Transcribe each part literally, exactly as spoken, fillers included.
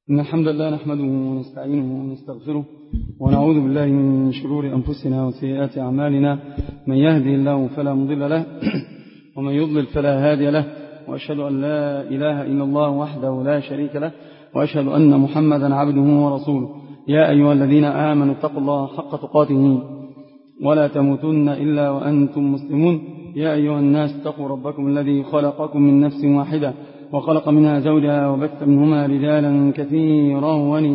إن الحمد لله نحمده ونستعينه ونستغفره ونعوذ بالله من شرور أنفسنا وسيئات أعمالنا. من يهدي الله فلا مضل له ومن يضلل فلا هادي له، وأشهد أن لا إله إلا الله وحده لا شريك له، وأشهد أن محمدا عبده ورسوله. يا أيها الذين آمنوا اتقوا الله حق تقاته ولا تموتن إلا وأنتم مسلمون. يا أيها الناس اتقوا ربكم الذي خلقكم من نفس واحدة وخلق منها زوجها وبث منهما رجالا كثيرا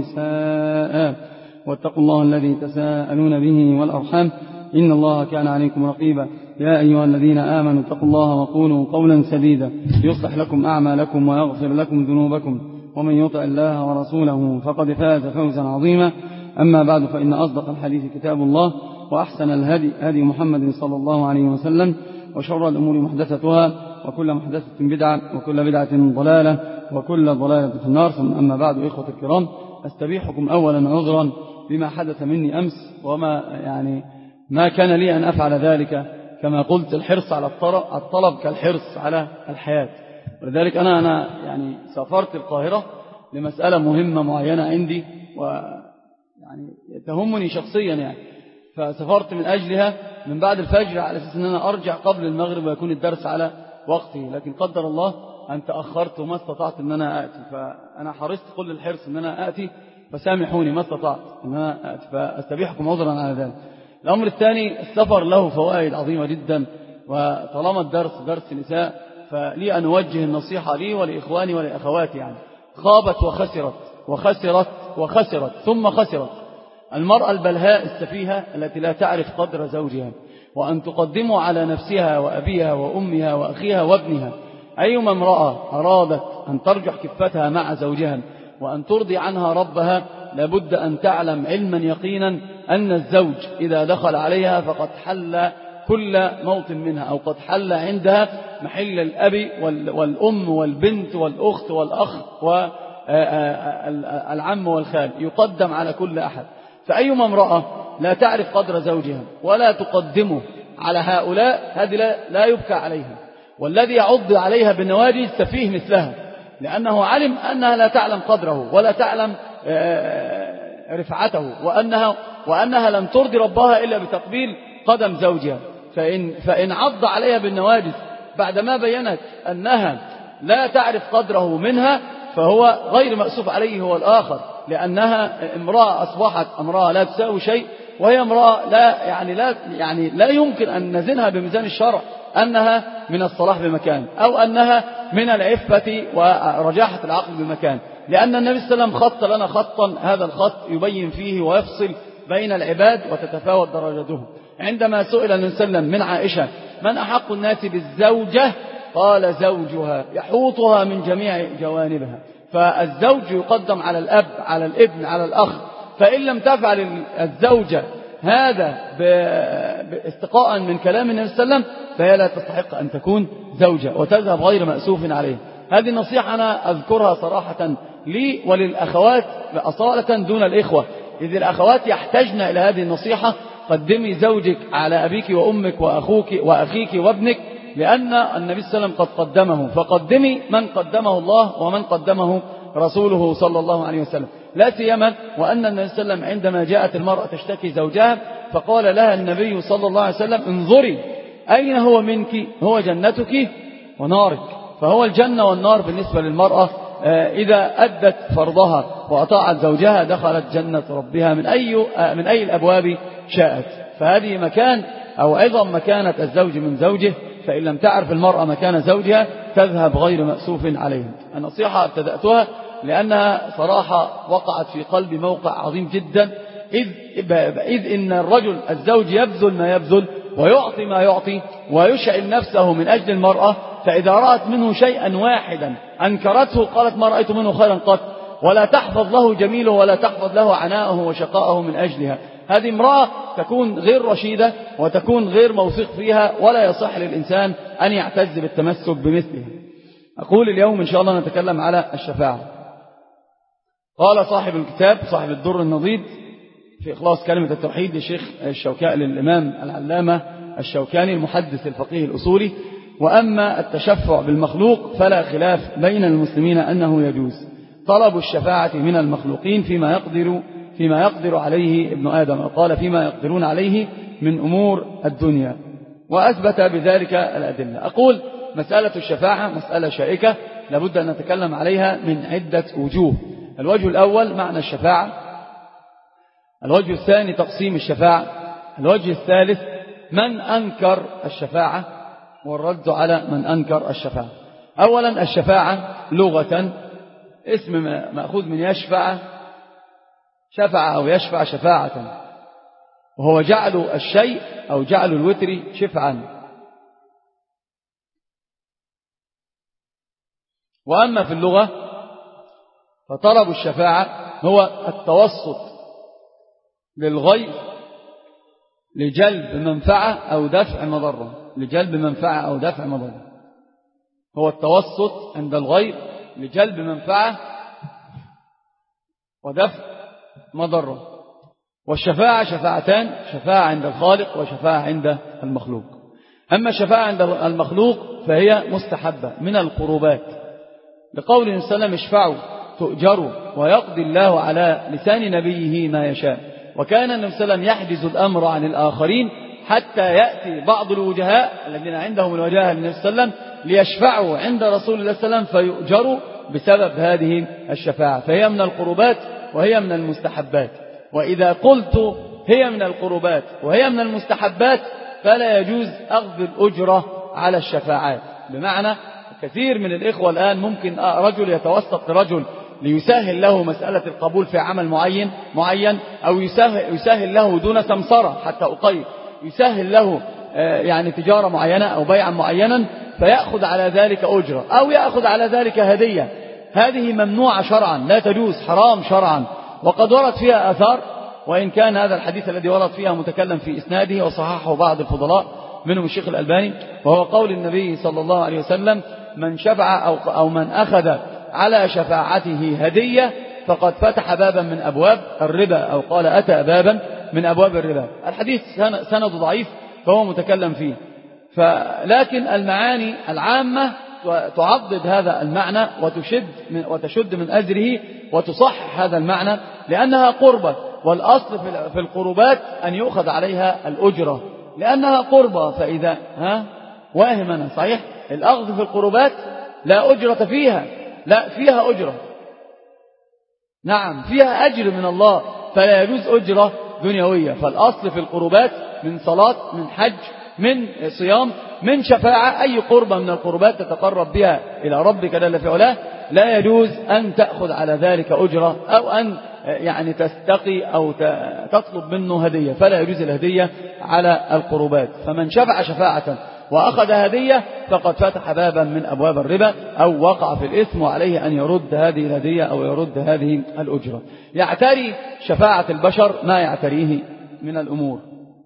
ونساء، واتقوا الله الذي تساءلون به والأرحام إن الله كان عليكم رقيبا. يا أيها الذين آمنوا اتقوا الله وقولوا قولا سديدا يصلح لكم أعمالكم ويغفر لكم ذنوبكم، ومن يطع الله ورسوله فقد فاز فوزا عظيما. أما بعد، فإن أصدق الحديث كتاب الله، وأحسن الهدي هدي محمد صلى الله عليه وسلم، وشر الأمور محدثتها، وكل محدثة بدعة، وكل بدعة ضلالة، وكل ضلالة في النار. ثم أما بعد، إخوة الكرام، أستبيحكم أولا عذرا بما حدث مني أمس، وما يعني ما كان لي أن أفعل ذلك. كما قلت، الحرص على الطلب كالحرص على الحياة، ولذلك أنا أنا يعني سافرت القاهرة لمسألة مهمة معينة عندي، ويعني تهمني شخصيا يعني، فسافرت من أجلها من بعد الفجر على أساس أن أنا أرجع قبل المغرب ويكون الدرس على وقته، لكن قدر الله أن تأخرت وما استطعت أن أنا آتي. فأنا حرصت كل الحرص أن أنا آتي، فسامحوني ما استطعت أن أنا آتي، فأستبيحكم عذرا على ذلك. الأمر الثاني، السفر له فوائد عظيمة جدا، وطالما الدرس درس نساء فلي أن أوجه النصيحة لي ولإخواني ولأخواتي. يعني خابت وخسرت وخسرت وخسرت ثم خسرت المرأة البلهاء السفيهة التي لا تعرف قدر زوجها، وأن تقدم على نفسها وأبيها وأمها وأخيها وابنها. أيما امرأة أرادت أن ترجح كفتها مع زوجها وأن ترضي عنها ربها، لابد أن تعلم علما يقينا أن الزوج إذا دخل عليها فقد حل كل موطن منها، أو قد حل عندها محل الأب والأم والبنت والأخت والأخ والعم والخال، يقدم على كل أحد. فأيما امرأة لا تعرف قدر زوجها ولا تقدمه على هؤلاء، هذه لا, لا يبكى عليها، والذي يعض عليها بالنواجذ سفيه مثلها، لأنه علم أنها لا تعلم قدره ولا تعلم رفعته، وأنها, وأنها لم ترضي ربها إلا بتقبيل قدم زوجها. فإن, فإن عض عليها بالنواجذ بعدما بينت أنها لا تعرف قدره منها، فهو غير مأسوف عليه هو الآخر، لأنها امرأة أصبحت امرأة لا تساوي شيء، وهي امرأة لا يعني لا يعني لا يمكن أن نزنها بميزان الشرع أنها من الصلاح بمكان، أو أنها من العفة ورجاحة العقل بمكان، لأن النبي صلى الله عليه وسلم خط لنا خطا، هذا الخط يبين فيه ويفصل بين العباد وتتفاوت درجاتهم. عندما سئل النبي صلى الله عليه وسلم من عائشة من أحق الناس بالزوجة، قال زوجها يحوطها من جميع جوانبها. فالزوج يقدم على الأب، على الابن، على الأخ. فإن لم تفعل الزوجة هذا باستقاء من كلام النبي صلى الله عليه وسلم، فهي لا تستحق أن تكون زوجة وتذهب غير مأسوف عليه. هذه النصيحة أنا أذكرها صراحة لي وللأخوات أصالة دون الإخوة، إذ الأخوات يحتاجن إلى هذه النصيحة. قدمي زوجك على أبيك وأمك وأخوك وأخيك وابنك، لأن النبي صلى الله عليه وسلم قد قدمه، فقدمي من قدمه الله ومن قدمه رسوله صلى الله عليه وسلم. لا سيما وأن النبي صلى الله عليه وسلم عندما جاءت المرأة تشتكي زوجها فقال لها النبي صلى الله عليه وسلم انظري أين هو منك، هو جنتك ونارك. فهو الجنة والنار بالنسبة للمرأة إذا أدت فرضها وأطاعت زوجها دخلت جنة ربها من أي من أي الأبواب شاءت. فهذه مكان أو عظم مكانة الزوج من زوجه، فإن لم تعرف المرأة مكان زوجها تذهب غير مأسوف عليه. النصيحة ابتدأتها لأنها صراحة وقعت في قلبي موقع عظيم جدا، إذ, إذ إن الرجل الزوج يبذل ما يبذل ويعطي ما يعطي ويشعل نفسه من أجل المرأة، فإذا رأت منه شيئا واحدا أنكرته قالت ما رأيت منه خيرا قط، ولا تحفظ له جميله ولا تحفظ له عناءه وشقاءه من أجلها. هذه امرأة تكون غير رشيدة وتكون غير موثوق فيها، ولا يصح للإنسان أن يعتز بالتمسك بمثلها. أقول اليوم إن شاء الله نتكلم على الشفاعة. قال صاحب الكتاب صاحب الدر النضيد في إخلاص كلمة التوحيد للشيخ الشوكاني للإمام العلامة الشوكاني المحدث الفقيه الأصولي: وأما التشفع بالمخلوق فلا خلاف بين المسلمين أنه يجوز. طلب الشفاعة من المخلوقين فيما يقدر فيما يقدر عليه ابن آدم، قال فيما يقدرون عليه من أمور الدنيا، وأثبت بذلك الأدلة. أقول مسألة الشفاعة مسألة شائكة لابد أن نتكلم عليها من عدة وجوه. الوجه الأول معنى الشفاعة، الوجه الثاني تقسيم الشفاعة، الوجه الثالث من أنكر الشفاعة والرد على من أنكر الشفاعة. أولا الشفاعة لغة اسم مأخوذ من يشفع، شفع أو يشفع شفاعة، وهو جعل الشيء أو جعل الوتر شفعا. وأما في اللغة فطلب الشفاعة هو التوسط للغير لجلب منفعة أو دفع مضرة، لجلب منفعة أو دفع مضرة، هو التوسط عند الغير لجلب منفعة ودفع مضرة. والشفاعة شفاعتان، شفاعة عند الخالق وشفاعة عند المخلوق. أما الشفاعة عند المخلوق فهي مستحبة من القربات، لقول النبي صلى الله عليه وسلم اشفعوا تؤجروا ويقضي الله على لسان نبيه ما يشاء. وكان النبي صلى الله عليه وسلم يحجز الأمر عن الآخرين حتى يأتي بعض الوجهاء الذين عندهم الوجاهة للنبي صلى الله عليه وسلم ليشفعوا عند رسول الله صلى الله عليه وسلم فيؤجروا بسبب هذه الشفاعة، فهي من القربات وهي من المستحبات. وإذا قلت هي من القربات وهي من المستحبات فلا يجوز أخذ الأجرة على الشفاعات. بمعنى كثير من الإخوة الآن ممكن رجل يتوسط لرجل ليسهل له مسألة القبول في عمل معين معين أو يسهل, يسهل له دون سمسرة، حتى أقيد يسهل له يعني تجارة معينة أو بيعا معينا، فيأخذ على ذلك أجرة أو يأخذ على ذلك هدية. هذه ممنوعة شرعا، لا تجوز، حرام شرعا. وقد ورد فيها آثار، وإن كان هذا الحديث الذي ورد فيها متكلم في إسناده وصححه بعض الفضلاء منهم الشيخ الألباني، وهو قول النبي صلى الله عليه وسلم من شفع أو, أو من أخذ على شفاعته هدية فقد فتح بابا من أبواب الربا، أو قال أتى بابا من أبواب الربا. الحديث سند ضعيف فهو متكلم فيه، فلكن المعاني العامة تعضد هذا المعنى وتشد من وتشد من أجره وتصحح هذا المعنى، لأنها قربة، والأصل في القربات أن يؤخذ عليها الأجرة لأنها قربة. فإذا ها واهم أنا صحيح الأخذ في القربات لا أجرة فيها، لا فيها أجرة، نعم فيها أجر من الله، فلا يجوز أجرة دنيوية. فالأصل في القربات من صلاة، من حج، من صيام، من شفاعة، أي قربة من القربات تتقرب بها إلى ربك جل في علاه لا يجوز أن تأخذ على ذلك أجرة أو أن يعني تستقي أو تطلب منه هدية، فلا يجوز الهدية على القربات. فمن شفع شفاعة وأخذ هدية فقد فتح بابا من أبواب الربا أو وقع في الإثم، وعليه أن يرد هذه الهدية أو يرد هذه الأجرة. يعتري شفاعة البشر ما يعتريه من الأمور،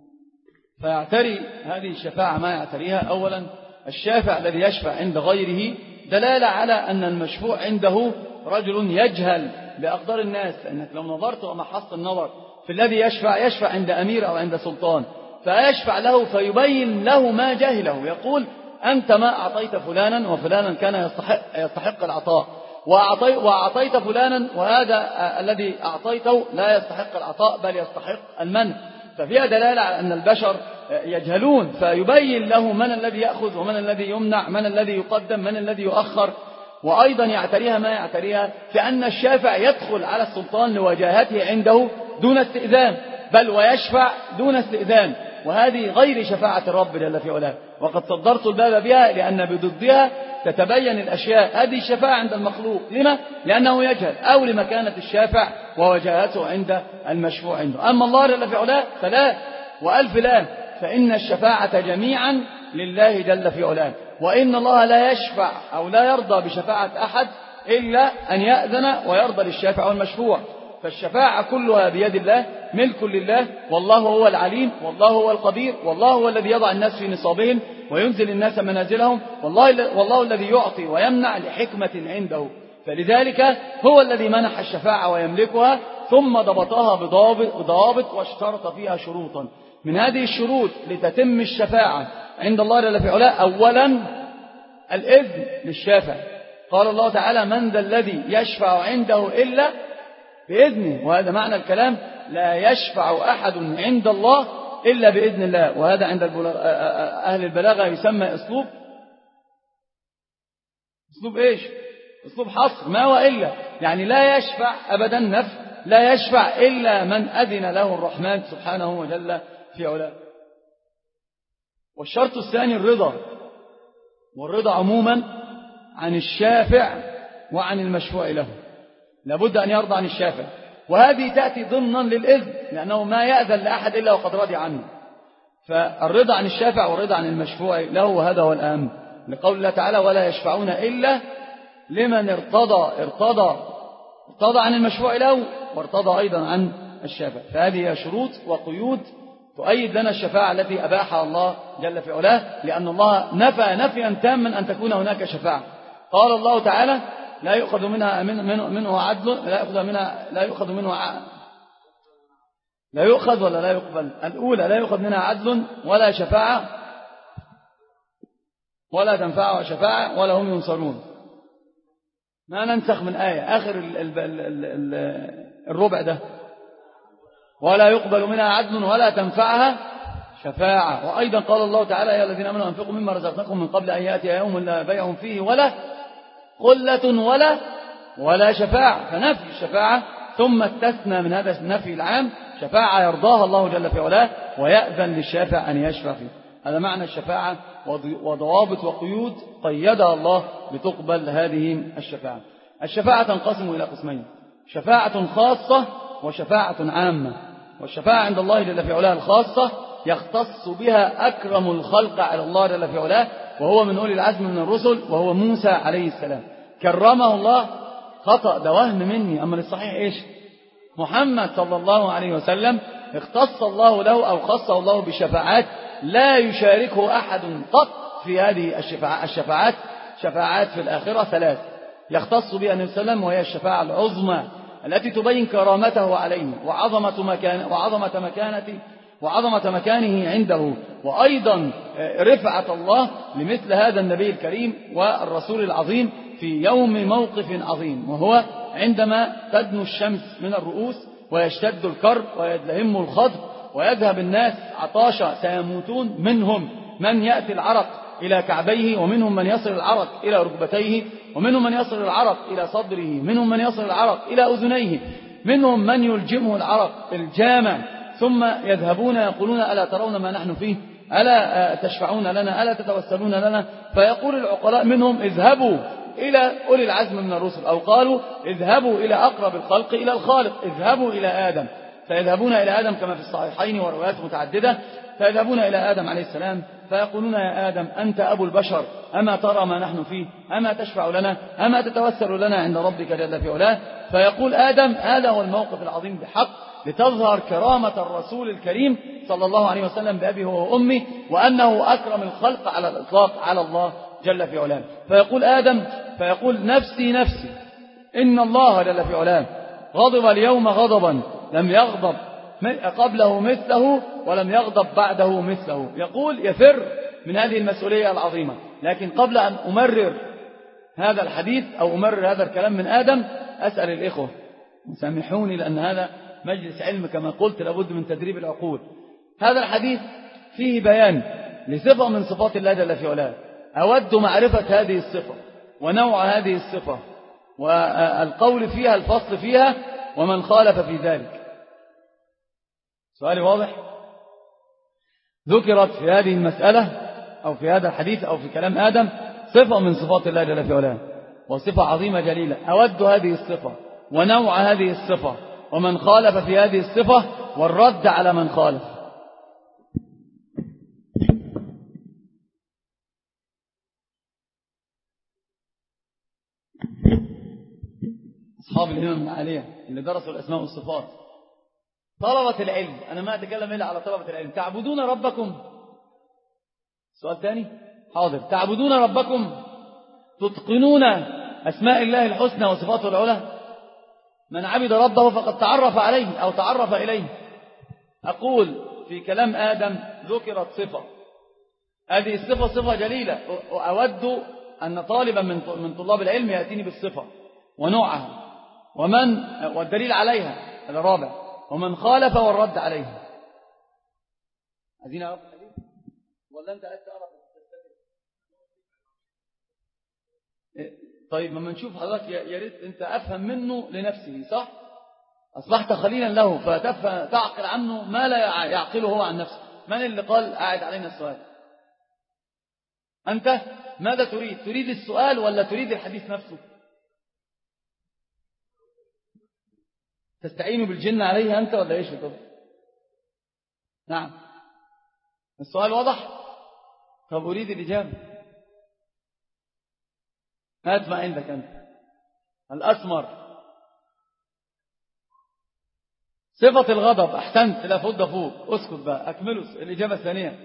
فيعتري هذه الشفاعة ما يعتريها. أولا الشافع الذي يشفع عند غيره دلالة على أن المشفوع عنده رجل يجهل بأقدار الناس، لأنك لو نظرت ومحصت النظر في الذي يشفع يشفع عند أمير أو عند سلطان، فيشفع له فيبين له ما جهله، يقول أنت ما أعطيت فلانا وفلانا كان يستحق, يستحق العطاء، وأعطي وأعطيت فلانا وهذا الذي أعطيته لا يستحق العطاء بل يستحق المنع. ففيها دلالة على أن البشر يجهلون، فيبين له من الذي يأخذ ومن الذي يمنع، من الذي يقدم من الذي يؤخر. وأيضا يعتريها ما يعتريها كأن الشافع يدخل على السلطان لوجاهته عنده دون استئذان، بل ويشفع دون استئذان، وهذه غير شفاعة الرب جل في علاه. وقد صدرت الباب بها لأن بضدها تتبين الأشياء. هذه الشفاعة عند المخلوق، لما؟ لأنه يجهل، أو لمكانة الشافع ووجاهته عند المشفوع عنده. أما الله جل في علاه فلا، وألف لا، فإن الشفاعة جميعا لله جل في علاه، وإن الله لا يشفع أو لا يرضى بشفاعة أحد إلا أن يأذن ويرضى للشافع والمشفوع. فالشفاعة كلها بيد الله، ملك لله، والله هو العليم، والله هو القدير، والله هو الذي يضع الناس في نصابهم وينزل الناس منازلهم، والله, والله الذي يعطي ويمنع لحكمة عنده. فلذلك هو الذي منح الشفاعة ويملكها، ثم ضبطها بضابط, بضابط واشترط فيها شروطا. من هذه الشروط لتتم الشفاعة عند الله جل في علاه أولا الإذن للشافع، قال الله تعالى من ذا الذي يشفع عنده إلا بإذنه، وهذا معنى الكلام، لا يشفع أحد عند الله إلا بإذن الله. وهذا عند أهل البلاغة يسمى أسلوب أسلوب إيش؟ أسلوب حصر، ما وإلا، يعني لا يشفع أبدا نفس، لا يشفع إلا من أذن له الرحمن سبحانه وجل في علاه. والشرط الثاني الرضا، والرضا عموما عن الشافع وعن المشفوع له، لابد أن يرضى عن الشافع، وهذه تأتي ضمنا للإذن، لأنه ما يأذن لأحد إلا وقد رضي عنه. فالرضا عن الشافع والرضا عن المشفوع له، وهذا هو الأهم، لقول الله تعالى ولا يشفعون إلا لمن ارتضى ارتضى ارتضى عن المشفوع له وارتضى أيضا عن الشافع. فهذه شروط وقيود تؤيد لنا الشفاعة التي أباحها الله جل في علاه، لأن الله نفى نفيا تاما أن تكون هناك شفاعة. قال الله تعالى لا يؤخذ منها من منه عدل، لا يؤخذ منها لا يؤخذ منه ع... لا يؤخذ ولا لا يقبل. الأولى لا يؤخذ منها عدل ولا شفاعة ولا تنفع شفاعة ولا هم ينصرون. ما ننسخ من آية آخر ال ال ال ال ال الربع ده، ولا يقبل منها عدل ولا تنفعها شفاعة. وأيضا قال الله تعالى يا الذين آمنوا أنفقوا مما رزقناكم من قبل أن يأتي يوم لا بيع فيه ولا قلة ولا ولا شفاعة، فنفي الشفاعة ثم استثنى من هذا النفي العام شفاعة يرضاها الله جل في علاه ويأذن للشافع أن يشفع فيه. هذا معنى الشفاعة وضوابط وقيود قيدها الله لتقبل هذه الشفاعة. الشفاعة تنقسم إلى قسمين، شفاعة خاصة وشفاعة عامة. والشفاعة عند الله جل في علاه الخاصة يختص بها أكرم الخلق على الله جل في علاه، وهو من أولي العزم من الرسل، وهو موسى عليه السلام، كرمه الله. خطأ ده وهم مني، أما الصحيح إيش؟ محمد صلى الله عليه وسلم اختص الله له أو خصه الله بشفاعات لا يشاركه أحد قط في هذه الشفاعات. الشفاعات شفاعات في الآخرة ثلاث يختص بها النبي صلى الله عليه وسلم، وهي الشفاعة العظمى التي تبين كرامته عليه وعظمة مكان وعظمة مكانته وعظمة مكانه عنده، وأيضا رفعة الله لمثل هذا النبي الكريم والرسول العظيم في يوم موقف عظيم، وهو عندما تدنو الشمس من الرؤوس ويشتد الكرب ويدلهم الخضر ويذهب الناس عطاشا سيموتون، منهم من يأتي العرق إلى كعبيه، ومنهم من يصل العرق إلى ركبتيه، ومنهم من يصل العرق إلى صدره، منهم من يصل العرق إلى أذنيه، منهم من يلجمه العرق الجامع، ثم يذهبون يقولون ألا ترون ما نحن فيه، ألا تشفعون لنا، ألا تتوسلون لنا؟ فيقول العقلاء منهم اذهبوا إلى أولي العزم من الرسل، أو قالوا اذهبوا إلى أقرب الخلق إلى الخالق، اذهبوا إلى آدم. فيذهبون إلى آدم كما في الصحيحين وروايات متعددة، فيذهبون إلى آدم عليه السلام فيقولون يا آدم أنت أبو البشر، أما ترى ما نحن فيه، أما تشفع لنا، أما تتوسل لنا عند ربك جل في علاه؟ فيقول آدم هذا هو الموقف العظيم بحق، لتظهر كرامة الرسول الكريم صلى الله عليه وسلم بأبيه وأمه، وأنه أكرم الخلق على الإطلاق على الله جل في علاه. فيقول آدم فيقول نفسي نفسي، إن الله جل في علاه غضب اليوم غضبا لم يغضب قبله مثله ولم يغضب بعده مثله. يقول يفر من هذه المسؤولية العظيمة. لكن قبل أن أمرر هذا الحديث أو أمرر هذا الكلام من آدم، أسأل الإخوة مسامحوني، لأن هذا مجلس علم كما قلت لابد من تدريب العقول. هذا الحديث فيه بيان لصفة من صفات الله جل في علاه، أود معرفة هذه الصفة ونوع هذه الصفة والقول فيها، الفصل فيها، ومن خالف في ذلك. سؤالي واضح؟ ذكرت في هذه المسألة أو في هذا الحديث أو في كلام آدم صفة من صفات الله جل في علاه، وصفة عظيمة جليلة، أود هذه الصفة ونوع هذه الصفة ومن خالف في هذه الصفة والرد على من خالف. أصحاب الإمام العالية اللي درسوا الأسماء والصفات، طلبة العلم، أنا ما أتكلم إلا على طلبة العلم، تعبدون ربكم. سؤال ثاني، حاضر، تعبدون ربكم تتقنون أسماء الله الحسنى وصفاته العلى؟ من عبد ربه فقد تعرف عليه أو تعرف إليه. أقول في كلام آدم ذكرت صفة، هذه الصفة صفة جليلة، وأود أن طالبا من من طلاب العلم يأتيني بالصفة ونوعها ومن والدليل عليها، هذا رابع، ومن خالف والرد عليها. عايزين أعرف الحديث ولا أنت عايز تعرف؟ طيب ما نشوف حضرتك، يا ريت أنت أفهم منه لنفسه، صح؟ أصبحت خليلا له فتعقل عنه ما لا يعقله هو عن نفسه. من اللي قال أعد علينا السؤال؟ أنت ماذا تريد؟ تريد السؤال ولا تريد الحديث نفسه؟ تستعين بالجن عليه أنت ولا إيش؟ طب نعم، السؤال واضح. طب أريد الإجابة. هات ما عندك أنت. الأسمر، صفة الغضب. أحسنت، لا فض فوق. اسكت بقى، أكملوا الإجابة الثانية.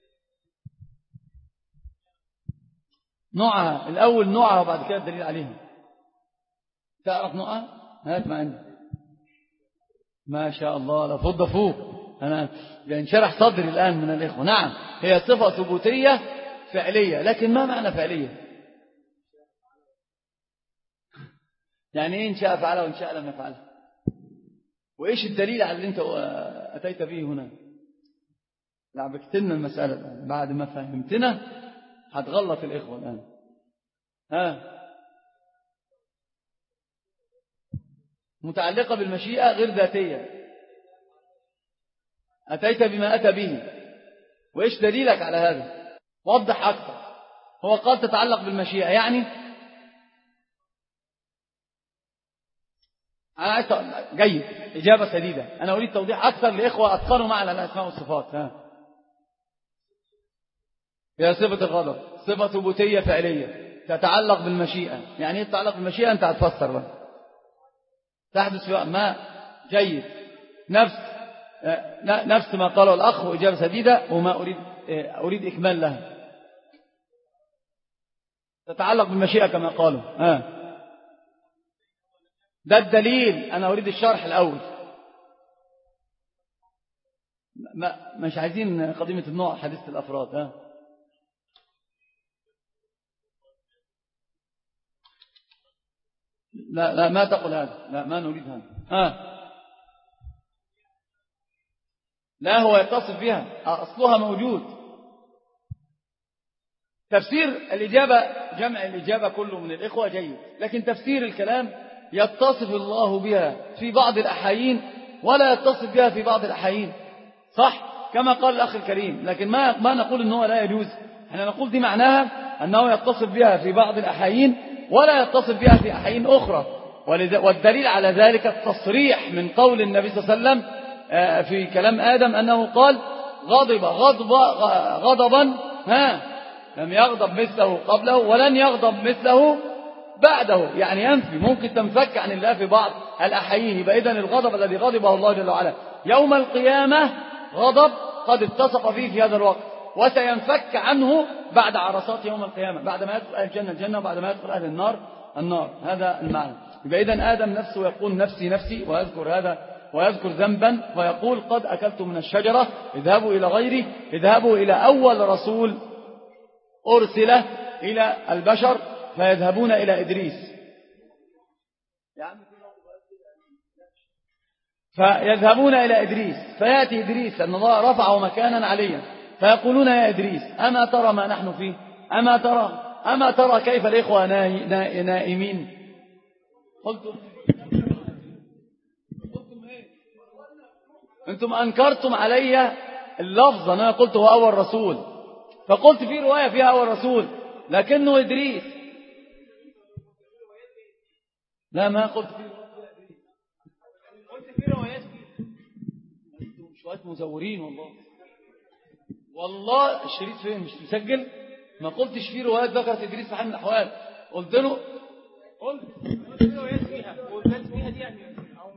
نوعها الأول، نوعها وبعد كده الدليل عليها. تعرف نوعها؟ هات ما عندك. ما شاء الله، لا فض فوق. أنا ينشرح صدري الآن من الإخوة. نعم، هي صفة ثبوتية فعلية، لكن ما معنى فعلية؟ يعني إيه إن شاء فعلها وإن شاء لم يفعلها؟ وإيش الدليل على اللي أنت أتيت به هنا؟ لعبكتنا المسألة الآن. بعد ما فهمتنا هتغلط الإخوة الآن. ها، متعلقة بالمشيئة غير ذاتية. أتيت بما أتى به، وإيش دليلك على هذا؟ وضح أكثر. هو قال تتعلق بالمشيئة، يعني أنا عايز جيد، إجابة سديدة. أنا أريد توضيح أكثر لإخوة أتقنوا معنا الأسماء والصفات. ها، هي صفة الغضب صفة ثبوتية فعلية تتعلق بالمشيئة. يعني إيه تتعلق بالمشيئة؟ أنت هتفسر بقى. تحدث في ما جيد، نفس نفس ما قاله الأخ، وإجابة سديدة، وما أريد أريد إكمال لها. تتعلق بالمشيئة كما قالوا. ها، ده الدليل. أنا أريد الشرح الأول. ما مش عايزين قضيمة النوع، حديث الأفراد. ها، لا لا ما تقول هذا، لا ما نريد هذا. ها، لا هو يتصف بها، أصلها موجود. تفسير الإجابة، جمع الإجابة كله من الإخوة جيد، لكن تفسير الكلام يتصف الله بها في بعض الأحايين ولا يتصف بها في بعض الأحايين، صح كما قال الأخ الكريم. لكن ما ما نقول إنه لا يجوز، احنا نقول دي معناها أنه يتصف بها في بعض الأحايين ولا يتصف بها في أحايين أخرى. والدليل على ذلك التصريح من قول النبي صلى الله عليه وسلم في كلام آدم أنه قال غضب غضب غضبا ها لم يغضب مثله قبله ولن يغضب مثله بعده. يعني ينفي، ممكن تنفك عن الله في بعض الأحايين. يبقى إذن الغضب الذي غضبه الله جل وعلا يوم القيامة غضب قد اتصف فيه في هذا الوقت، وسينفك عنه بعد عرصات يوم القيامة، بعد ما يدخل أهل الجنة الجنة وبعد ما يدخل أهل النار النار. هذا المعنى. يبقى إذن آدم نفسه يقول نفسي نفسي ويذكر هذا ويذكر ذنبا ويقول قد أكلت من الشجرة، اذهبوا إلى غيري، اذهبوا إلى أول رسول أرسل إلى البشر فيذهبون إلى إدريس. فيذهبون إلى إدريس فيأتي إدريس أن الله رفعه مكانا عليا، فيقولون يا إدريس أما ترى ما نحن فيه؟ أما ترى أما ترى كيف الإخوة نائمين؟ قلتم أنتم أنكرتم علي اللفظ. أنا قلت هو أول رسول، فقلت في رواية فيها أول رسول لكنه إدريس. لا ما قلت في رواية إدريس، قلت في روايات فيه. أنتم شوية مزورين والله. والله الشريط فين مش مسجل؟ ما قلتش في روايات ذكرت إدريس في حال من الأحوال. قلت له قلت في روايات فيها وقلت فيها دي يعني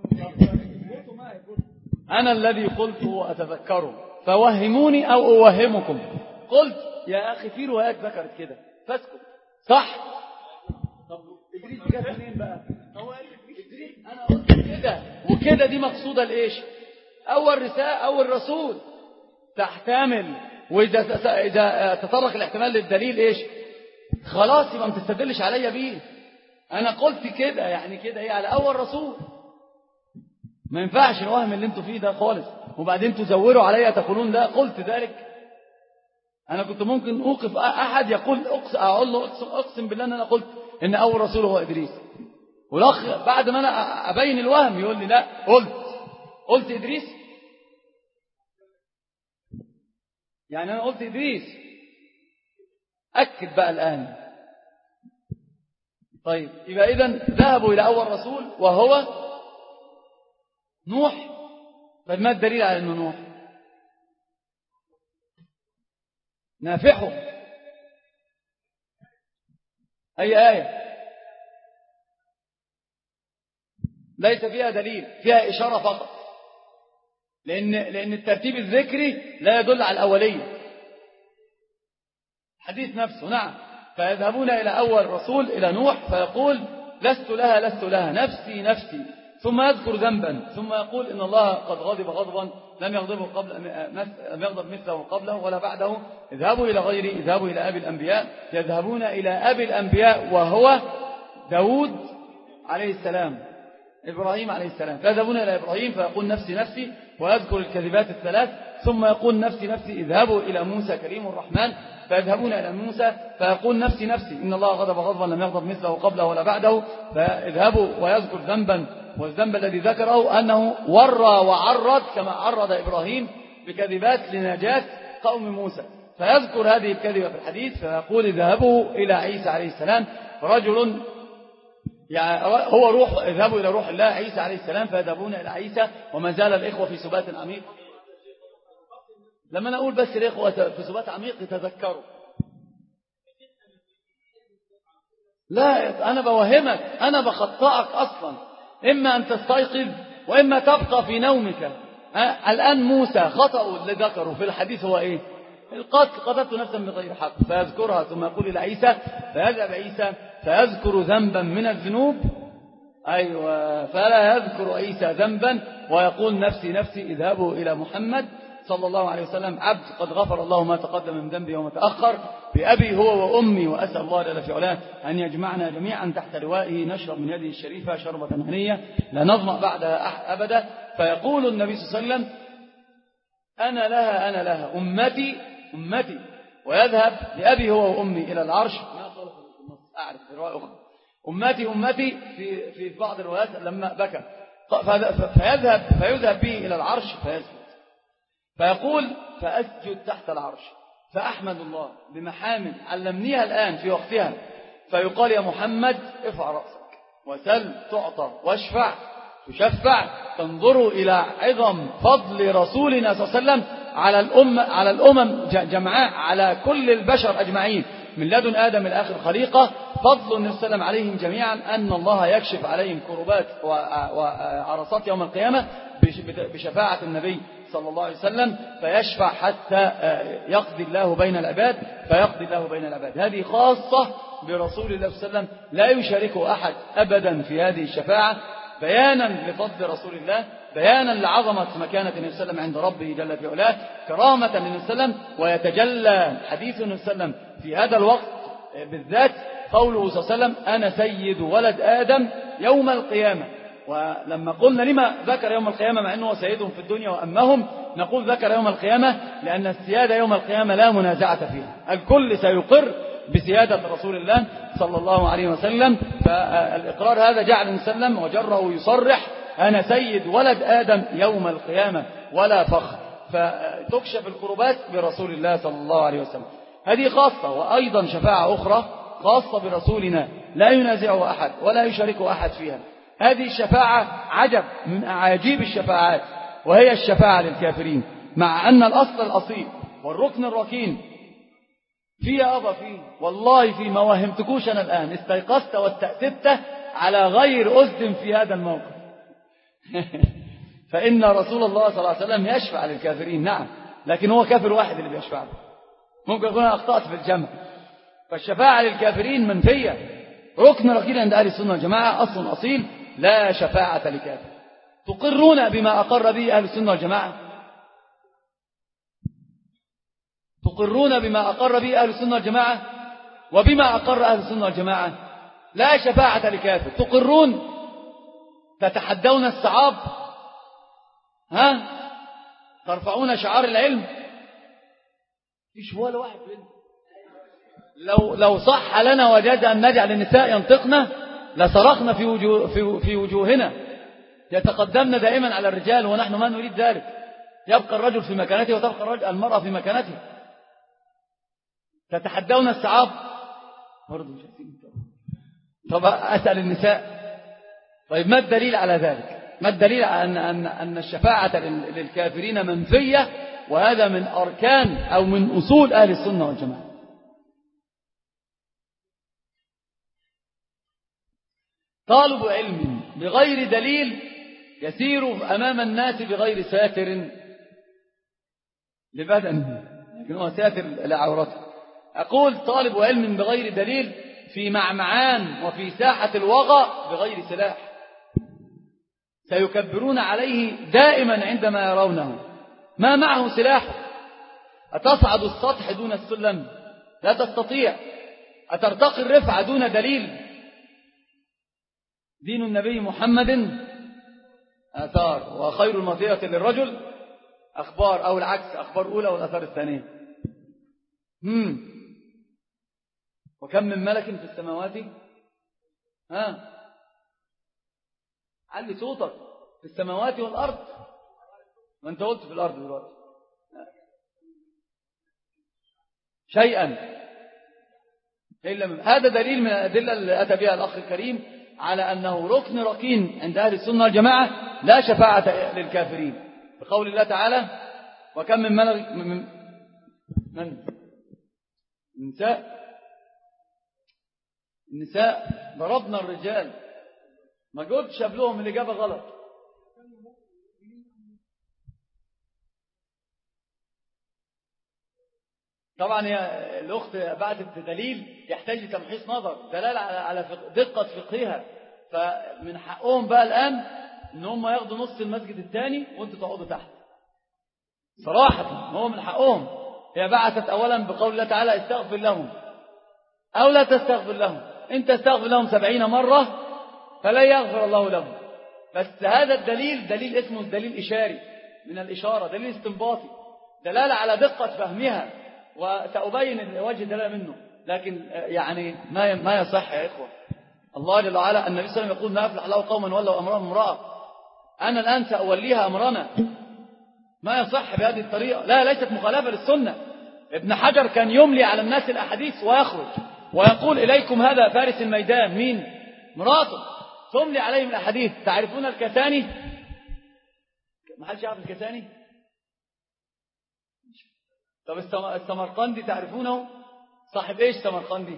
أنا الذي قلت وأتذكره، فوهموني أو أوهمكم. قلت يا أخي في روايات ذكرت كده فاسكت، صح؟ طب إدريس جات منين بقى؟ هو إدريس أنا قلت كده وكده، دي مقصودة لإيش؟ أول رسالة أول رسول تحتمل، وإذا إذا تطرق الاحتمال للدليل إيش؟ خلاص يبقى ما تستدلش عليا بيه. أنا قلت كده يعني كده إيه على أول رسول. ما ينفعش الوهم اللي انتوا فيه ده خالص. وبعدين تزوروا عليا تقولون لا قلت ذلك. أنا كنت ممكن أوقف أحد يقول أقسم, أقول له أقسم, أقسم بالله أن أنا قلت إن أول رسول هو إدريس، والأخ بعد ما أنا أبين الوهم يقول لي لا قلت قلت إدريس. يعني أنا قلت إدريس، أكد بقى الآن. طيب يبقى إذن ذهبوا إلى أول رسول وهو نوح. طيب ما الدليل على أنه نوح؟ نافحه أي آية ليس فيها دليل، فيها إشارة فقط، لأن, لأن الترتيب الذكري لا يدل على الأولية. حديث نفسه نعم. فيذهبون إلى أول رسول إلى نوح فيقول لست لها لست لها نفسي نفسي، ثم يذكر ذنبا ثم يقول إن الله قد غضب غضبا لم يغضبه قبل لم يغضب مثله قبله ولا بعده. اذهبوا إلى غيري، اذهبوا إلى أبي الأنبياء. يذهبون إلى أبي الأنبياء وهو داود عليه السلام، إبراهيم عليه السلام. فيذهبون إلى إبراهيم فيقول نفسي نفسي ويذكر الكذبات الثلاث، ثم يقول نفسي نفسي. اذهبوا إلى موسى كريم الرحمن فيذهبون إلى موسى فيقول نفسي نفسي إن الله غضب غضبا لم يغضب مثله قبله ولا بعده. فيذهبوا ويذكر ذنبا، والذنب الذي ذكره أنه ورى وعرض كما عرض إبراهيم بكذبات لنجاة قوم موسى. فيذكر هذه الكذبة في الحديث فيقول اذهبوا إلى عيسى عليه السلام، رجل يعني هو روح، اذهبوا إلى روح الله عيسى عليه السلام. فيذهبون إلى عيسى وما زال الإخوة في سبات عميق. لما أنا أقول بس الإخوة في سبات عميق يتذكروا. لا أنا بوهمك، أنا بخطأك أصلا، إما أن تستيقظ وإما تبقى في نومك. الآن موسى خطأ اللي ذكره في الحديث هو إيه؟ القتل، قتلت نفسا بغير حق. فيذكرها ثم يقول إلى عيسى فيذهب عيسى فيذكر ذنبا من الذنوب. أيوة، فلا يذكر عيسى ذنبا ويقول نفسي نفسي. اذهبوا إلى محمد صلى الله عليه وسلم عبد قد غفر الله ما تقدم من ذنبي وما تأخر، بأبي هو وأمي، وأسأل الله جل في علاه أن يجمعنا جميعا تحت لوائه نشرب من يده الشريفة شربة هنية لا نظمأ بعدها أبدا. فيقول النبي صلى الله عليه وسلم أنا لها أنا لها أمتي أمتي، ويذهب لأبي هو وأمي إلى العرش. أعرف رواية أخرى أمتي أمتي في في بعض الروايات لما بكى. فيذهب فيذهب به إلى العرش فيسجد، فيقول فأسجد تحت العرش فأحمد الله بمحامد علمنيها الآن في وقتها. فيقال يا محمد ارفع رأسك وسل تعطى واشفع تشفع. تنظروا إلى عظم فضل رسولنا صلى الله عليه وسلم على الأمة على الأمم جمعاء، على كل البشر أجمعين من لدن آدم الآخر خليقة. فضل النبي صلى الله عليه وسلم عليهم جميعا أن الله يكشف عليهم كربات وعرصات يوم القيامة بشفاعة النبي صلى الله عليه وسلم، فيشفع حتى يقضي الله بين العباد فيقضي الله بين العباد. هذه خاصة برسول الله صلى الله عليه وسلم، لا يشاركه أحد أبدا في هذه الشفاعة، بيانا لفضل رسول الله، بيانا لعظمة مكانة النبي صلى الله عليه وسلم عند ربه جل في علاه، كرامة للنبي صلى الله عليه وسلم. ويتجلى حديث النبي صلى الله عليه وسلم في هذا الوقت بالذات قوله صلى الله عليه وسلم أنا سيد ولد آدم يوم القيامة. ولما قلنا لما ذكر يوم القيامة مع أنه سيدهم في الدنيا وأمهم، نقول ذكر يوم القيامة لأن السيادة يوم القيامة لا منازعة فيها، الكل سيقر بسيادة رسول الله صلى الله عليه وسلم. فالإقرار هذا جعل المسلم وجره يصرح أنا سيد ولد آدم يوم القيامة ولا فخر. فتكشف الكربات برسول الله صلى الله عليه وسلم. هذه خاصة. وأيضا شفاعة أخرى خاصة برسولنا لا ينازعه أحد ولا يشاركه أحد فيها. هذه الشفاعة عجب من أعاجيب الشفاعات، وهي الشفاعة للكافرين، مع أن الأصل الأصيل والركن الركين فيها أبا فيه والله في ما وهمتكوش أنا الآن استيقظت واستأسدت على غير أسد في هذا الموقف. فإن رسول الله صلى الله عليه وسلم يشفع للكافرين نعم، لكن هو كافر واحد اللي بيشفع له. ممكن يكون أنا أخطأت في الجمع. فالشفاعة للكافرين منفية، ركن ركين عند أهل السنة والجماعة، أصل أصيل لا شفاعة لكافر. تقرون بما أقر به أهل السنة والجماعة؟ تقرون بما أقر به أهل السنة والجماعة؟ وبما أقر أهل السنة والجماعة لا شفاعة لكافر. تقرون تتحدون الصعاب، ها ترفعون شعار العلم، فيش ولا واحد منهم. لو لو صح لنا وجاز أن نجعل النساء ينطقنا لصرخنا في وجوه في, في وجوهنا، يتقدمن دائما على الرجال ونحن ما نريد ذلك. يبقى الرجل في مكانته وتبقى الرجل المرأة في مكانته. تتحدون الصعاب برضه. طب أسأل النساء، طيب ما الدليل على ذلك؟ ما الدليل على أن, أن, أن الشفاعة للكافرين منفية، وهذا من أركان أو من أصول أهل السنة والجماعة؟ طالب علم بغير دليل يسير أمام الناس بغير ساتر لبدنه، لكن هو ساتر لعورته. أقول طالب علم بغير دليل في معمعان وفي ساحة الوغى بغير سلاح، سيكبرون عليه دائما عندما يرونه، ما معه سلاح. أتصعد السطح دون السلم؟ لا تستطيع. أترتقي الرفعة دون دليل؟ دين النبي محمد آثار، وخير المطيرة للرجل أخبار، أو العكس، أخبار أولى والأثار الثانية. هم. وكم من ملك في السماوات، ها علي صوتك، في السماوات والأرض، ما أنت قلت في الأرض دلوقتي شيئا إلا من. هذا دليل من الأدلة اللي أتى بها الأخ الكريم على أنه ركن ركين عند أهل السنة والجماعة لا شفاعة للكافرين، بقول الله تعالى وكم من ملك من, من النساء النساء ضربنا الرجال، ما قلتش قبلهم الإجابة غلط. طبعا يا الأخت بعتت دليل يحتاج لتمحيص نظر، دلالة على دقة فقهها، فمن حقهم بقى الآن إن هم ياخدوا نص المسجد الثاني وانتوا تقعدوا تحت. صراحة هو من حقهم. هي بعثت أولا بقول الله تعالى استغفر لهم أو لا تستغفر لهم، إن تستغفر لهم سبعين مرة فلا يغفر الله لهم. بس هذا الدليل دليل اسمه الدليل إشاري من الإشارة، دليل استنباطي، دلالة على دقة فهمها، وسأبين وجه دلالة منه. لكن يعني ما ما يصح يا إخوة. الله جل وعلا النبي صلى الله عليه وسلم يقول ما أفلح له قوما ولوا أمرهم امرأة، أنا الآن سأوليها أمرنا. ما يصح بهذه الطريقة، لا ليست مخالفة للسنة. ابن حجر كان يملي على الناس الأحاديث ويخرج ويقول إليكم هذا فارس الميدان، مين؟ مراته، تملي عليهم الأحاديث. تعرفون الكساني؟ ما حدش يعرف الكساني؟ طب السمرقندي تعرفونه؟ صاحب ايش سمرقندي؟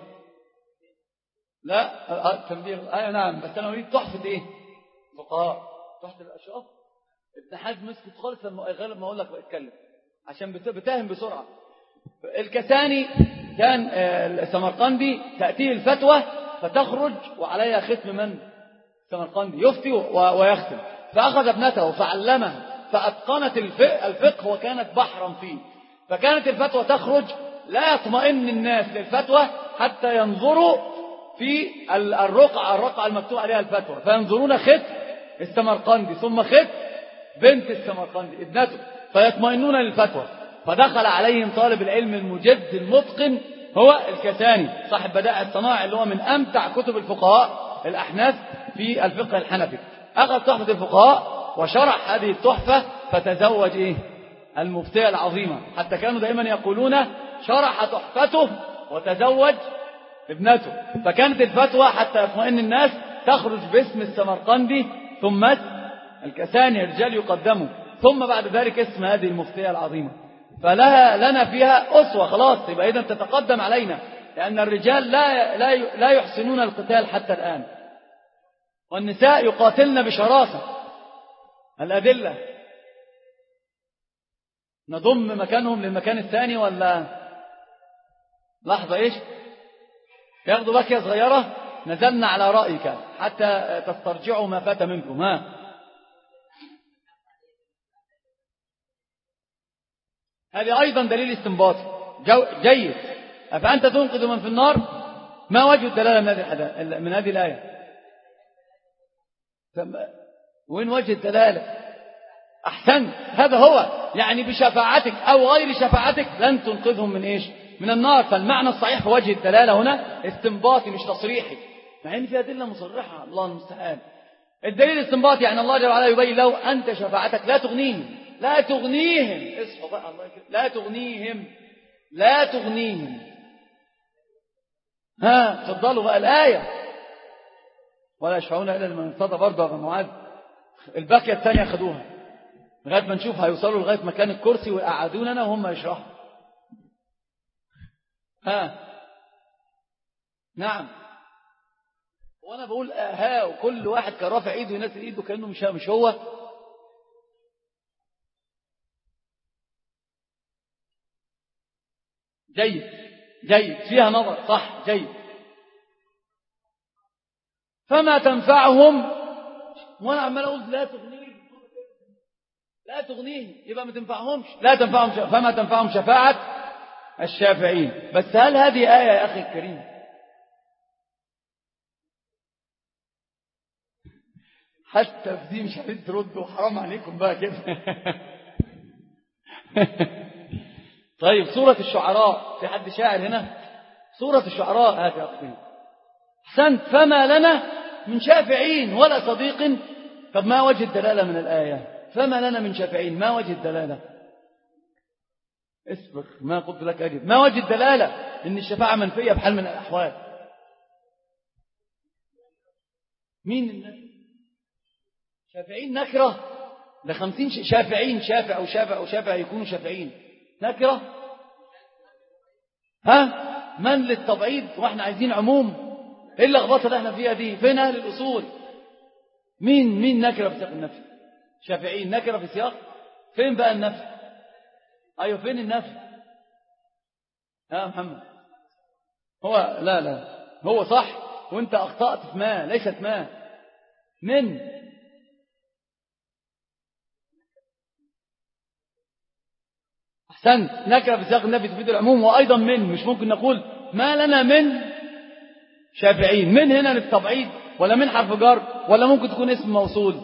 لا تنبيه، ايوه نعم، بس انا اريد تحفة ايه؟ فقهاء، تحفة الاشراف. ابن حزم مسكت خالص لما غالب ما اقول لك بتكلم عشان بتاهم بسرعة. الكساني كان السمرقندي تأتيه الفتوى فتخرج وعليها ختم من؟ السمرقندي يفتي ويختم، فأخذ ابنته فعلمها فأتقنت الفقه وكانت بحرا فيه، فكانت الفتوى تخرج لا يطمئن الناس للفتوى حتى ينظروا في الرقعة الرقعة المكتوب عليها الفتوى، فينظرون ختم السمرقندي ثم ختم بنت السمرقندي ابنته فيطمئنون للفتوى. فدخل عليهم طالب العلم المجد المتقن هو الكساني صاحب بدائع الصنائع اللي هو من أمتع كتب الفقهاء الأحناف في الفقه الحنفي. أخذ تحفة الفقهاء وشرح هذه التحفة فتزوج إيه؟ المفتية العظيمة، حتى كانوا دائما يقولون شرح تحفته وتزوج ابنته. فكانت الفتوى حتى يطمئن الناس تخرج باسم السمرقندي ثم الكساني، رجال يقدموا، ثم بعد ذلك اسم هذه المفتية العظيمة. فلها لنا فيها أسوة خلاص، يبقى إذا تتقدم علينا، لأن الرجال لا لا لا يحسنون القتال حتى الآن، والنساء يقاتلن بشراسة. الأدلة نضم مكانهم للمكان الثاني ولا لحظة إيش ياخدوا باكية صغيرة؟ نزلنا على رأيك حتى تسترجعوا ما فات منكم. ها هذه أيضا دليل استنباطي جيد. أفأنت تنقذ من في النار ما وجه الدلالة من هذه من هذه الآية؟ وين وجه الدلالة؟ أحسن، هذا هو، يعني بشفاعتك أو غير شفاعتك لن تنقذهم من إيش؟ من النار. فالمعنى الصحيح في وجه الدلالة هنا استنباطي مش تصريحي، مع إن في أدلة مصرحة، الله المستعان. الدليل الاستنباطي يعني الله جل وعلا يبين له أنت شفاعتك لا تغنيهم، لا تغنيهم، اصحوا بقى الله يكرم، لا تغنيهم، لا تغنيهم. ها تفضلوا بقى الآية، ولا يشفعون إلا لمن ارتضى. برضه يا معاذ الباقية الثانية خدوها لغاية ما نشوف هيوصلوا لغاية مكان الكرسي ويقعدوننا وهم يشرحوا. ها نعم، وانا بقول ها وكل واحد كان رافع ايده ينزل ايده كأنه مش مش هو. جيد جيد، فيها نظر، صح، جيد. فما تنفعهم، وانا عمال اقول لا تغنيهم لا تغنيهم، يبقى ما تنفعهمش، لا تنفعهم، فما تنفعهم شفاعة الشافعين. بس هل هذه آية يا أخي الكريم؟ حتى في دي مش عارفين تردوا، حرام عليكم بقى كده. طيب سورة الشعراء، في حد شاعر هنا؟ سورة الشعراء هذه يا أخي. أحسنت، فما لنا من شافعين ولا صديق. طب ما وجه الدلالة من الآية؟ فما لنا من شافعين، ما وجه الدلالة؟ اصبر، ما قلت لك أجب. ما وجه الدلالة إن الشفاعة منفية بحال من الأحوال؟ مين الناس؟ شافعين نكرة لخمسين شافعين، شافع أو شافع أو شافع يكونوا شافعين نكرة. ها من للتبعيد وإحنا عايزين عموم؟ إيه اللخبطة اللي احنا فيها دي؟ فين أهل الأصول؟ مين مين نكرة في سياق النفي؟ شافعين نكرة في سياق، فين بقى النفي؟ أيوة فين النفي؟ ها محمد، هو لا لا هو صح وانت أخطأت في ما، ليست ما، من أحسنت، نكرة في سياق النفي تفيد العموم، وأيضا من، مش ممكن نقول ما لنا من شافعين، من هنا للتبعيد ولا من حرف جر ولا ممكن تكون اسم موصول؟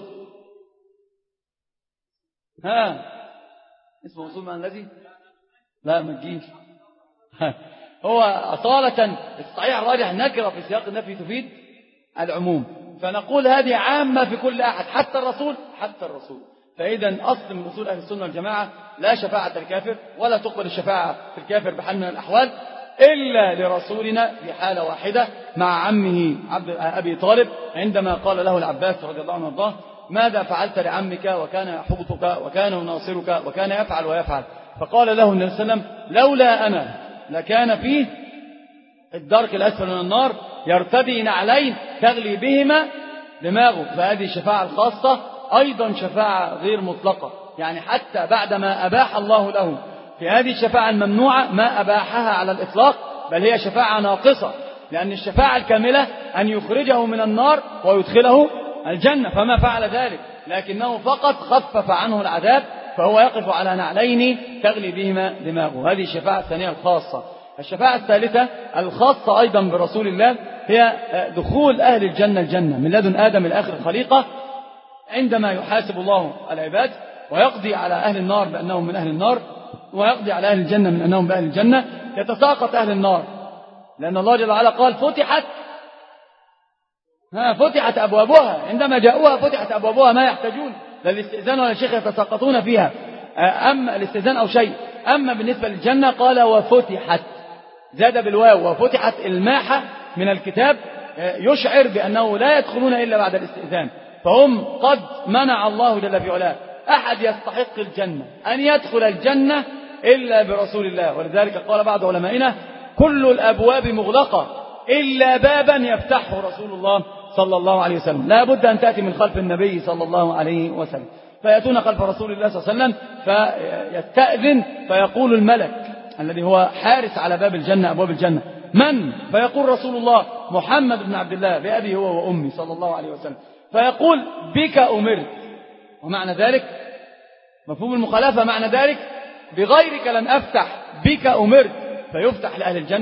ها اسم موصول مع الذي؟ لا ما تجيش. هو أصالة الصحيح الراجح نكرة في سياق النفي تفيد العموم، فنقول هذه عامة في كل أحد، حتى الرسول، حتى الرسول. فإذا أصل من أصول أهل السنة والجماعة لا شفاعة الكافر، ولا تقبل الشفاعة في الكافر بحال من الأحوال إلا لرسولنا في حالة واحدة مع عمه عبد أبي طالب، عندما قال له العباس رضي الله عنه وارضاه ماذا فعلت لعمك وكان يحبطك وكان يناصرك وكان يفعل ويفعل؟ فقال له النبي صلى الله عليه وسلم لولا أنا لكان فيه الدرك الأسفل من النار يرتدي نعلين تغلي بهما دماغه. فهذه الشفاعة الخاصة أيضا شفاعة غير مطلقة، يعني حتى بعدما أباح الله له في هذه الشفاعة الممنوعة ما أباحها على الإطلاق، بل هي شفاعة ناقصة، لأن الشفاعة الكاملة أن يخرجه من النار ويدخله الجنة، فما فعل ذلك، لكنه فقط خفف عنه العذاب، فهو يقف على نعلين تغلي بهما دماغه. هذه الشفاعة الثانية الخاصة. الشفاعة الثالثة الخاصة أيضا برسول الله هي دخول أهل الجنة الجنة من لدن آدم الآخر الخليقة، عندما يحاسب الله العباد ويقضي على أهل النار بأنهم من أهل النار ويقضي على أهل الجنة من أنهم بأهل الجنة، يتساقط أهل النار، لأن الله جل وعلا قال فتحت ها فتحت أبوابها، عندما جاءوها فتحت أبوابها ما يحتاجون لا الاستئذان ولا شيخ يتساقطون فيها، أما الاستئذان أو شيء. أما بالنسبة للجنة قال وفتحت، زاد بالواو، وفتحت الماحة من الكتاب يشعر بأنه لا يدخلون إلا بعد الاستئذان، فهم قد منع الله جل في علاه أحد يستحق الجنة أن يدخل الجنة إلا برسول الله. ولذلك قال بعض علمائنا كل الأبواب مغلقة إلا بابا يفتحه رسول الله صلى الله عليه وسلم، لا بد أن تأتي من خلف النبي صلى الله عليه وسلم، فيأتون خلف رسول الله صلى الله عليه وسلم فيستأذن، فيقول الملك الذي هو حارس على باب الجنة أبواب الجنة من؟ فيقول رسول الله محمد بن عبد الله بأبي هو وأمي صلى الله عليه وسلم، فيقول بك أمرت، ومعنى ذلك مفهوم المخالفة، معنى ذلك بغيرك لن أفتح، بك أمرت، فيفتح لأهل الجنة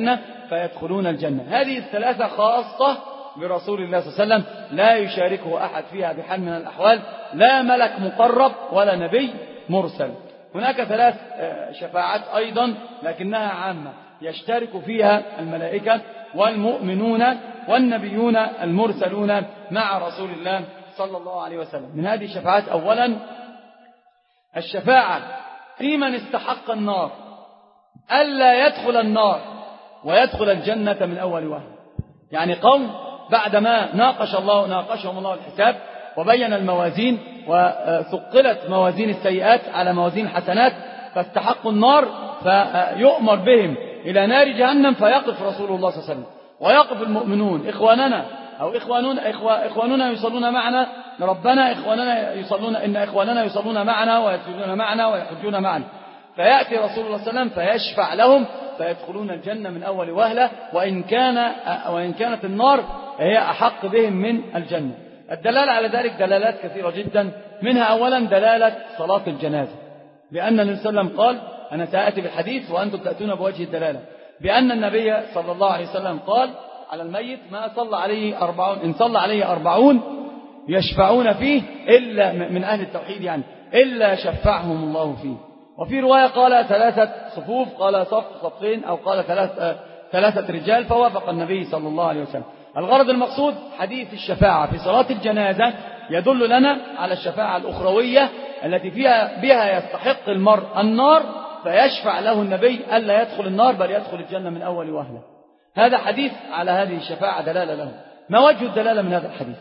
فيدخلون الجنة. هذه الثلاثة خاصة برسول الله صلى الله عليه وسلم، لا يشاركه أحد فيها بحال من الأحوال، لا ملك مقرب ولا نبي مرسل. هناك ثلاث شفاعات أيضا لكنها عامة يشترك فيها الملائكة والمؤمنون والنبيون المرسلون مع رسول الله صلى الله عليه وسلم. من هذه الشفاعات أولا الشفاعة في من استحق النار ألا يدخل النار ويدخل الجنة من أول وهلة. يعني قوم بعدما ناقش الله ناقشهم الله الحساب وبين الموازين وثقلت موازين السيئات على موازين الحسنات فاستحقوا النار، فيؤمر بهم إلى نار جهنم، فيقف رسول الله صلى الله عليه وسلم ويقف المؤمنون إخواننا أو إخواننا إخواننا يصلون معنا ربنا إخواننا يصلون إن إخواننا يصلون معنا ويسجدون معنا ويحجون معنا، فيأتي رسول الله صلى الله عليه وسلم فيشفع لهم فيدخلون الجنة من أول وهلة، وإن كان وإن كانت النار هي أحق بهم من الجنة. الدلالة على ذلك دلالات كثيرة جدا، منها أولا دلالة صلاة الجنازة، بأن النبي صلى الله عليه وسلم قال أنا سأأتي بالحديث وأنتم تأتون بوجه الدلالة، بأن النبي صلى الله عليه وسلم قال على الميت ما صلى عليه أربعون إن صلى عليه أربعون يشفعون فيه إلا من أهل التوحيد يعني إلا شفعهم الله فيه. وفي رواية قال ثلاثة صفوف، قال صف صفين، أو قال ثلاث ثلاثة رجال، فوافق النبي صلى الله عليه وسلم. الغرض المقصود حديث الشفاعة في صلاة الجنازة يدل لنا على الشفاعة الأخروية التي فيها بها يستحق المرء النار فيشفع له النبي ألا يدخل النار بل يدخل الجنة من أول وهلة. هذا حديث على هذه الشفاعة دلالة له. ما وجه الدلالة من هذا الحديث؟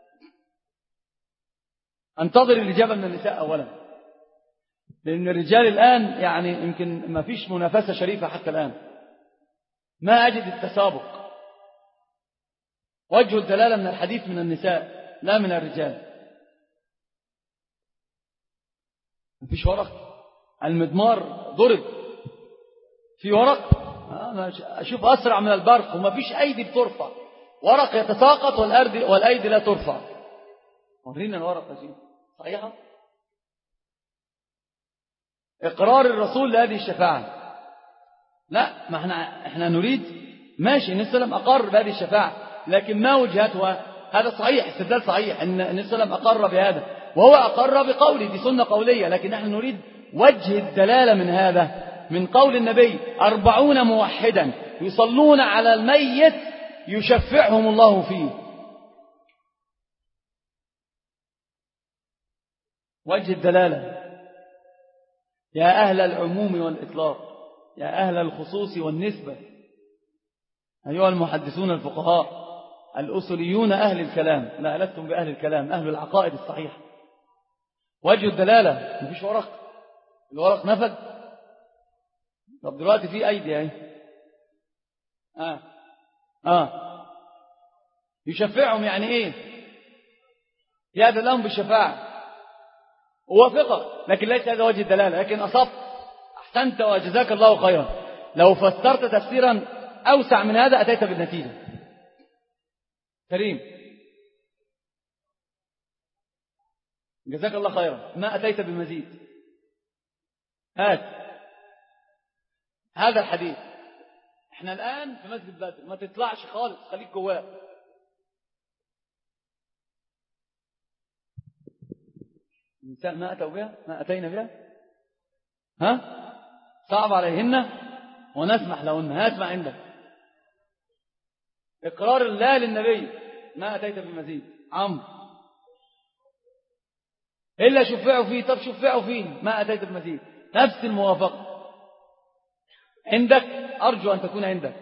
انتظر الإجابة من النساء أولا، لأن الرجال الآن يعني يمكن ما فيش منافسة شريفة حتى الآن، ما أجد التسابق. وجه الدلالة من الحديث من النساء لا من الرجال. ما فيش ورق، المدمار ضرب في ورق، أشوف أسرع من البرق، وما فيش أيدي بترفع، ورق يتساقط والأيدي لا ترفع. ورينا الورق يا سيدي صحيحة. إقرار الرسول لهذه الشفاعة، لا ما احنا احنا نريد ماشي النبي صلى الله عليه وسلم أقر بهذه الشفاعة، لكن ما وجهتها؟ هذا صحيح، استدلال صحيح ان النبي صلى الله عليه وسلم أقر بهذا، وهو أقر بقوله، دي سنة قولية، لكن نحن نريد وجه الدلالة من هذا، من قول النبي أربعون موحدا يصلون على الميت يشفعهم الله فيه. وجه الدلالة يا أهل العموم والإطلاق، يا أهل الخصوص والنسبة، أيها المحدثون الفقهاء الأصوليون أهل الكلام، لا لستم بأهل الكلام، أهل العقائد الصحيحة. وجه الدلالة مفيش ورق، الورق نفد. طب دلوقتي في أيدي اهي آه. آه. يشفعهم يعني إيه؟ يأذن لهم بالشفاعة، ووافقه، لكن ليس هذا وجه الدلالة. لكن أصبت، أحسنت وجزاك الله خيرا. لو فسرت تفسيرا أوسع من هذا أتيت بالنتيجة. كريم جزاك الله خيرا، ما أتيت بمزيد. هات هذا الحديث. احنا الآن في مسجد بدر، ما تطلعش خالص، خليك جواه. النساء ما أتوا بها، ما أتينا بها، ها صعب عليهن ونسمح لهن. هاسمع عندك إقرار الله للنبي ما أتيت بمزيد. عمرو إلا شفعوا فيه، طب شفعوا فيه ما أتيت بمزيد، نفس الموافقة عندك، أرجو أن تكون عندك.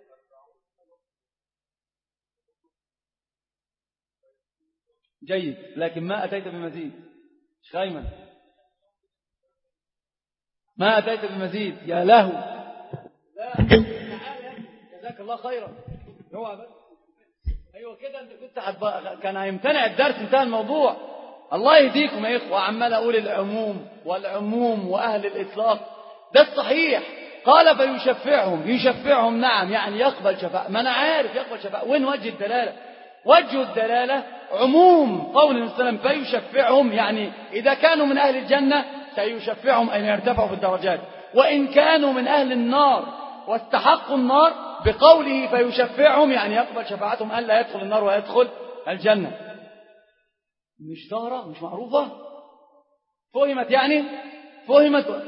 جيد، لكن ما أتيت بمزيد. شيماء ما أتيت بمزيد، يا له لا جزاك الله خيرا. هو بس أيوة كده، أنت كنت حب... كان هيمتنع الدرس، انتهى الموضوع. الله يهديكم يا إخوة، عمال أقول العموم والعموم وأهل الإطلاق، ده الصحيح. قال فيشفعهم، يشفعهم نعم، يعني يقبل شفاعة، ما أنا عارف يقبل شفاعة. وين وجه الدلالة؟ وجه الدلالة عموم قول النبي صلى الله عليه وسلم فيشفعهم، يعني إذا كانوا من أهل الجنة سيشفعهم أن يرتفعوا في الدرجات، وإن كانوا من أهل النار واستحقوا النار بقوله فيشفعهم يعني يقبل شفاعتهم ألا يدخل النار ويدخل الجنة. مش ظاهرة، مش معروفة، فهمت يعني فهمت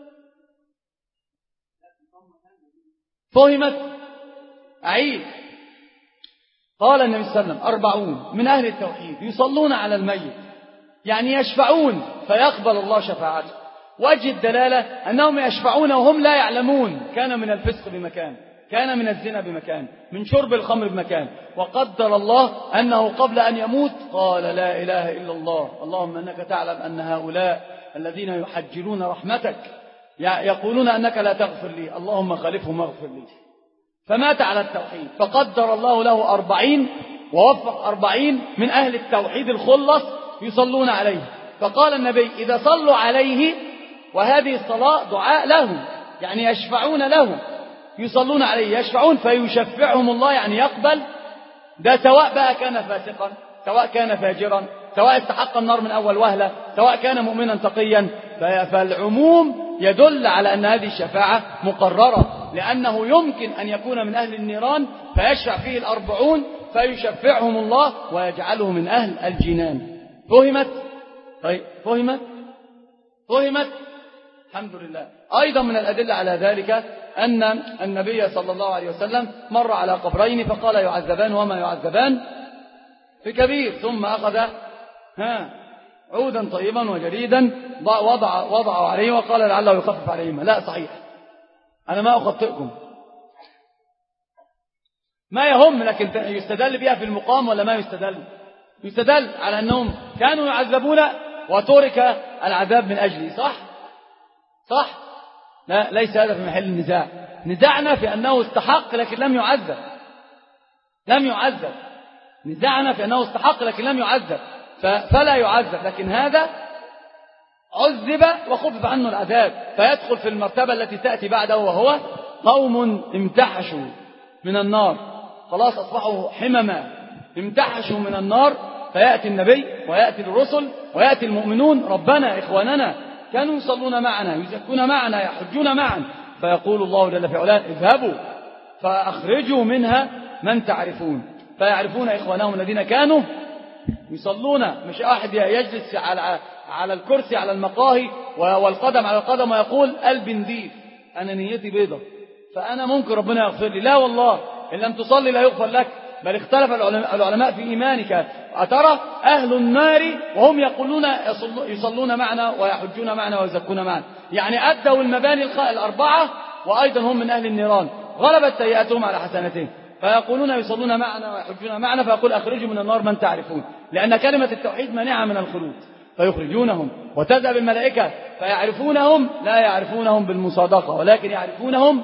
فهمت أعيد. قال النبي صلى الله عليه وسلم أربعون من أهل التوحيد يصلون على الميت، يعني يشفعون فيقبل الله شفاعته. وجه الدلالة أنهم يشفعون وهم لا يعلمون، كان من الفسق بمكان، كان من الزنا بمكان، من شرب الخمر بمكان، وقدر الله أنه قبل أن يموت قال لا إله إلا الله اللهم أنك تعلم أن هؤلاء الذين يحجرون رحمتك يقولون أنك لا تغفر لي، اللهم خالفهم واغفر لي. فمات على التوحيد، فقدر الله له أربعين ووفق أربعين من أهل التوحيد الخلص يصلون عليه. فقال النبي إذا صلوا عليه، وهذه الصلاة دعاء له يعني يشفعون له، يصلون عليه يشفعون فيشفعهم الله يعني يقبل. ده سواء بقى كان فاسقا، سواء كان فاجرا، سواء استحق النار من أول وهلة، سواء كان مؤمنا تقيا. فالعموم يدل على أن هذه الشفاعة مقررة، لأنه يمكن أن يكون من أهل النيران فيشفع فيه الأربعون فيشفعهم الله ويجعله من أهل الجنان. فهمت؟ طيب فهمت؟ فهمت؟ الحمد لله. أيضا من الأدلة على ذلك أن النبي صلى الله عليه وسلم مر على قبرين فقال يعذبان وما يعذبان في كبير، ثم أخذ ها عودا طيبا وجريدا وضع وضعه عليه وقال لعله يخفف عليهما. لا صحيح، أنا ما أخطئكم، ما يهم، لكن يستدل بها في المقام ولا ما يستدل؟ يستدل على أنهم كانوا يعذبون وترك العذاب من أجله. صح؟ صح؟ لا، ليس هذا في محل النزاع. نزعنا في أنه استحق لكن لم يعذب، لم يعذب. نزعنا في أنه استحق لكن لم يعذب فلا يعذب، لكن هذا عذب وخفف عنه العذاب فيدخل في المرتبة التي تأتي بعده، وهو قوم امتحشوا من النار، خلاص أصبحوا حمما، امتحشوا من النار. فيأتي النبي ويأتي الرسل ويأتي المؤمنون ربنا إخواننا كانوا يصلون معنا يزكون معنا يحجون معا، فيقول الله جل في علاه اذهبوا فأخرجوا منها من تعرفون، فيعرفون إخوانهم الذين كانوا يصلون. مش أحد يجلس على على الكرسي على المقاهي والقدم على القدم ويقول قلبي نضيف أنا نيتي بيضة فأنا ممكن ربنا يغفر لي. لا والله، إن لم تصلي لا يغفر لك، بل اختلف العلماء في إيمانك. أترى أهل النار وهم يقولون يصلون معنا ويحجون معنا ويزكون معنا، يعني أدوا المباني الأربعة وأيضا هم من أهل النيران، غلبت سيئاتهم على حسناتهم، فيقولون يصلون معنا ويحجون معنا، فيقول أخرجوا من النار من تعرفون، لأن كلمة التوحيد مانعة من الخلود، فيخرجونهم. وتذهب الملائكة فيعرفونهم، لا يعرفونهم بالمصادقة ولكن يعرفونهم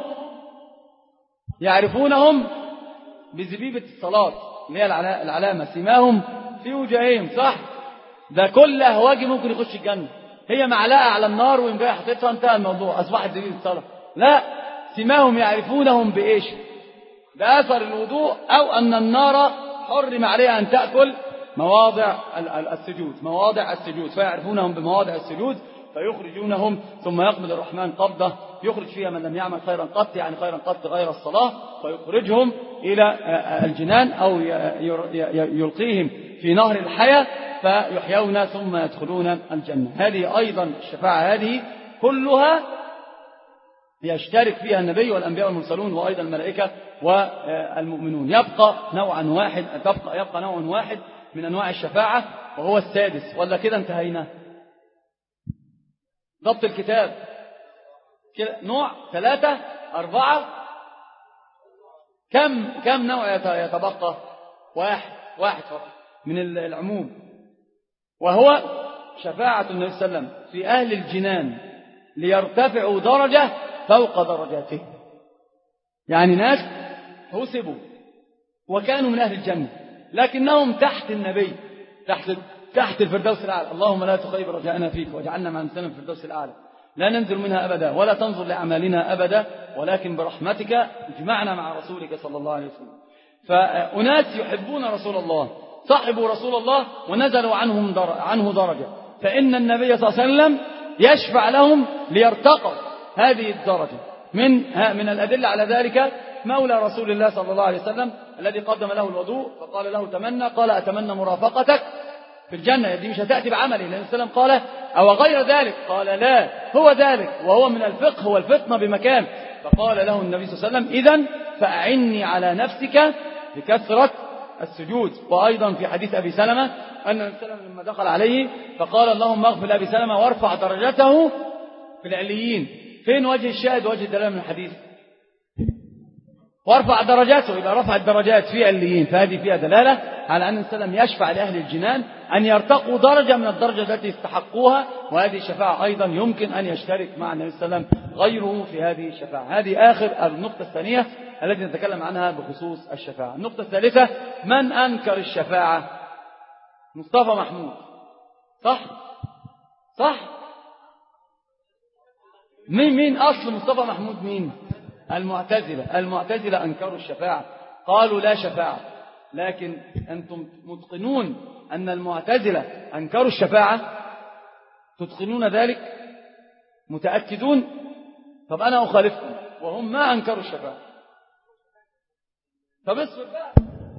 يعرفونهم بزبيبة الصلاة اللي هي العلامة، سماهم في وجوههم. صح؟ ده كل أهواجي ممكن يخش الجنة، هي معلقة على النار وإن جاي حطيتها انتهى الموضوع، أصبحت زبيبة الصلاة. لا، سماهم يعرفونهم بإيش؟ بأثر الوضوء، أو أن النار حرم عليها أن تأكل مواضع السجود، مواضع السجود، فيعرفونهم بمواضع السجود فيخرجونهم. ثم يقبل الرحمن قبضة يخرج فيها من لم يعمل خيرا قط، يعني خيرا قط غير الصلاة، فيخرجهم إلى الجنان أو يلقيهم في نهر الحياة فيحيون ثم يدخلون الجنة. هذه أيضا الشفاعة هذه كلها يشترك فيها النبي والأنبياء والمرسلون وأيضا الملائكة والمؤمنون. يبقى نوعا واحد تبقى يبقى نوع واحد من أنواع الشفاعة وهو السادس، ولا كده انتهينا؟ ضبط الكتاب كده نوع ثلاثة أربعة كم كم نوع يتبقى؟ واحد واحد فقط من العموم، وهو شفاعة النبي صلى الله عليه وسلم في أهل الجنان ليرتفعوا درجة فوق درجاته. يعني ناس حسبوا وكانوا من أهل الجنة لكنهم تحت النبي، تحت تحت الفردوس الأعلى. اللهم لا تخيب رجاءنا فيك واجعلنا مع نسلم في الفردوس الأعلى، لا ننزل منها أبدا ولا تنظر لأعمالنا أبدا، ولكن برحمتك اجمعنا مع رسولك صلى الله عليه وسلم. فأناس يحبون رسول الله صاحبوا رسول الله ونزلوا عنهم در... عنه درجة، فإن النبي صلى الله عليه وسلم يشفع لهم ليرتقوا هذه الدرجة. من من الأدلة على ذلك مولى رسول الله صلى الله عليه وسلم الذي قدم له الوضوء فقال له تمنى، قال أتمنى مرافقتك في الجنة. دي مش هتأتي بعمله، لأن السلام قال أو غير ذلك، قال لا هو ذلك، وهو من الفقه والفطنة بمكان. فقال له النبي صلى الله عليه وسلم إذن فأعني على نفسك بكثرة السجود. وأيضا في حديث أبي سلمة أن النبي صلى الله عليه وسلم لما دخل عليه فقال اللهم اغفر لأبي سلمة وارفع درجته في العليين. فين وجه الشاهد وجه الدلالة من الحديث؟ وارفع درجاته، إذا رفع الدرجات في عليين فهذه فيها دلالة على أن السلام يشفع لأهل الجنان أن يرتقوا درجة من الدرجة التي يستحقوها، وهذه الشفاعة أيضا يمكن أن يشترك مع النبي صلى الله عليه وسلم غيره في هذه الشفاعة. هذه آخر النقطة الثانية التي نتكلم عنها بخصوص الشفاعة. النقطة الثالثة من أنكر الشفاعة؟ مصطفى محمود، صح؟ صح؟ مين مين أصل مصطفى محمود؟ مين؟ المعتزلة. المعتزلة أنكروا الشفاعة، قالوا لا شفاعة. لكن أنتم متقنون أن المعتزلة أنكروا الشفاعة؟ تتقنون ذلك؟ متأكدون؟ طب أنا أخالفكم وهم ما أنكروا الشفاعة. طب اصبر بقى،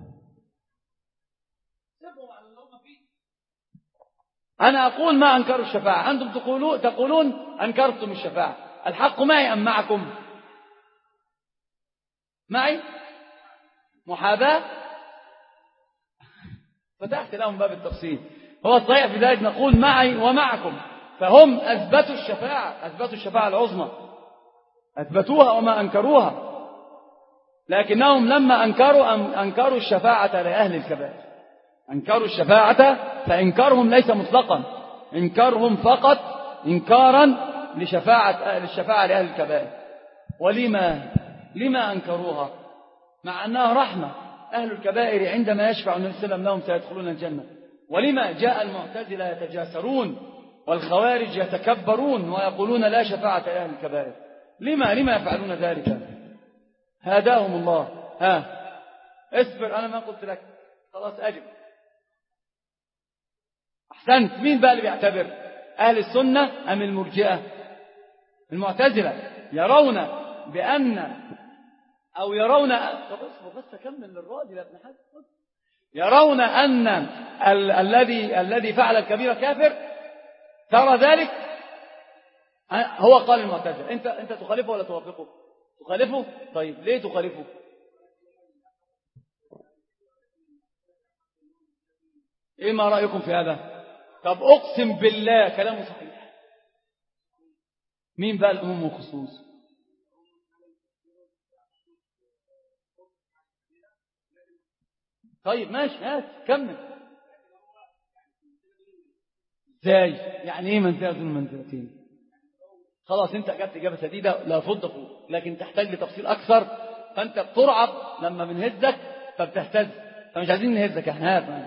سيبهم على اللي هم فيه. أنا أقول ما أنكروا الشفاعة، أنتم تقولون تقولون أنكرتم الشفاعة. الحق معي أم معكم؟ معي محاباة. فتحت لهم باب التفصيل. هو الصحيح في ذلك نقول معي ومعكم. فهم أثبتوا الشفاعة، أثبتوا الشفاعة العظمى، أثبتوها وما أنكروها. لكنهم لما أنكروا أنكروا الشفاعة لأهل الكبائر. أنكروا الشفاعة، فإنكارهم ليس مطلقا، إنكارهم فقط إنكارا لشفاعة للشفاعة لأهل الكبائر. ولما لما أنكروها مع أنها رحمة؟ أهل الكبائر عندما يشفع النبي صلى الله عليه وسلم لهم سيدخلون الجنة. ولما جاء المعتزلة يتجاسرون والخوارج يتكبرون ويقولون لا شفاعة لأهل الكبائر؟ لما لما يفعلون ذلك؟ هداهم الله. ها اصبر، أنا ما قلت لك خلاص أجب. أحسنت. مين بقى اللي بيعتبر؟ أهل السنة أم المرجئة؟ المعتزلة يرون بأن أو يرون بس بس أكمل للراجل يا ابن حسن. يرون أن ال... الذي الذي فعل الكبيرة كافر. ترى ذلك؟ هو قال المعتزلة. أنت أنت تخالفه ولا توافقه؟ تخالفه. طيب ليه تخالفه؟ إيه ما رأيكم في هذا؟ طب أقسم بالله كلامه صحيح. مين بقى الأمم والخصوص؟ طيب ماشي، هات كمل. ازاي يعني ايه منزله دون منزلتين؟ خلاص انت اجبت اجابه سديده لا فض فوق، لكن تحتاج لتفصيل اكثر. فانت بترعب لما بنهزك فبتهتز، فمش عايزين نهزك احنا. هات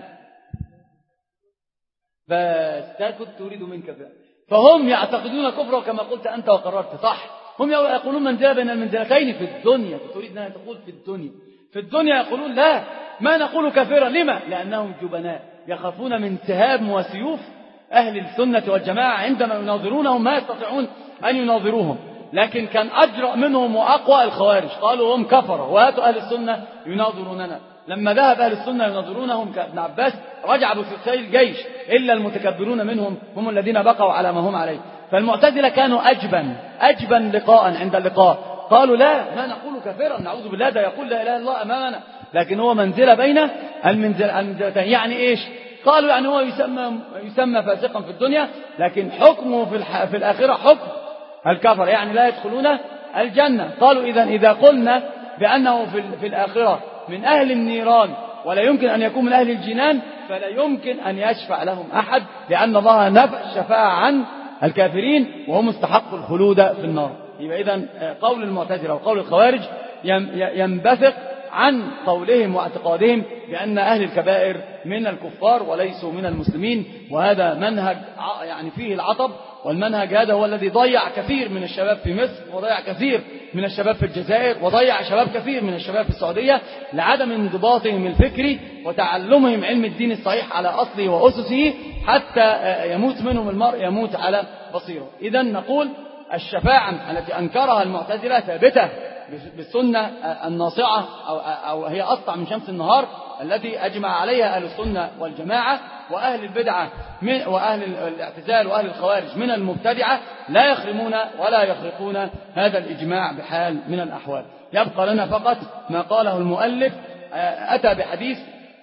بس ده كنت تريد منك فعلا. فهم يعتقدون كفره كما قلت انت وقررت، صح. هم يقولون منزله بين المنزلتين في الدنيا. تريد ان تقول في الدنيا في الدنيا يقولون لا ما نقول كافرا. لما؟ لأنهم جبناء يخافون من سهام وسيوف أهل السنة والجماعة. عندما يناظرونهم ما يستطيعون أن يناظروهم. لكن كان أجرأ منهم وأقوى الخوارج، قالوا هم كفرة وهاتوا أهل السنة يناظروننا. لما ذهب أهل السنة يناظرونهم كابن عباس رجع بثلثي الجيش، إلا المتكبرون منهم هم الذين بقوا على ما هم عليه. فالمعتزلة كانوا أجبن أجبن لقاء عند اللقاء. قالوا لا ما نقول كافرا، نعوذ بالله، ده يقول لا إله إلا الله أمامنا، لكن هو منزلة بين المنزلتين. يعني إيش؟ قالوا يعني هو يسمى يسمى فاسقا في الدنيا، لكن حكمه في في الآخرة حكم الكفر، يعني لا يدخلون الجنة. قالوا إذا إذا قلنا بأنه في في الآخرة من أهل النيران ولا يمكن أن يكون من أهل الجنان، فلا يمكن أن يشفع لهم أحد، لأن الله نفى الشفاعة عن الكافرين وهم استحقوا الخلود في النار. يبقى إذن قول المعتزلة وقول الخوارج ينبثق عن قولهم واعتقادهم بأن أهل الكبائر من الكفار وليسوا من المسلمين. وهذا منهج يعني فيه العطب، والمنهج هذا هو الذي ضيع كثير من الشباب في مصر، وضيع كثير من الشباب في الجزائر، وضيع شباب كثير من الشباب في السعودية لعدم انضباطهم الفكري وتعلمهم علم الدين الصحيح على أصله وأسسه، حتى يموت منهم المرء يموت على بصيرة. إذن نقول الشفاعة التي أنكرها المعتزلة ثابتة بالسنة الناصعة أو, أو هي أسطع من شمس النهار التي أجمع عليها أهل السنة والجماعة، وأهل البدعة من وأهل الاعتزال وأهل الخوارج من المبتدعة لا يخرمون ولا يخرقون هذا الإجماع بحال من الأحوال. يبقى لنا فقط ما قاله المؤلف، أتى بحديث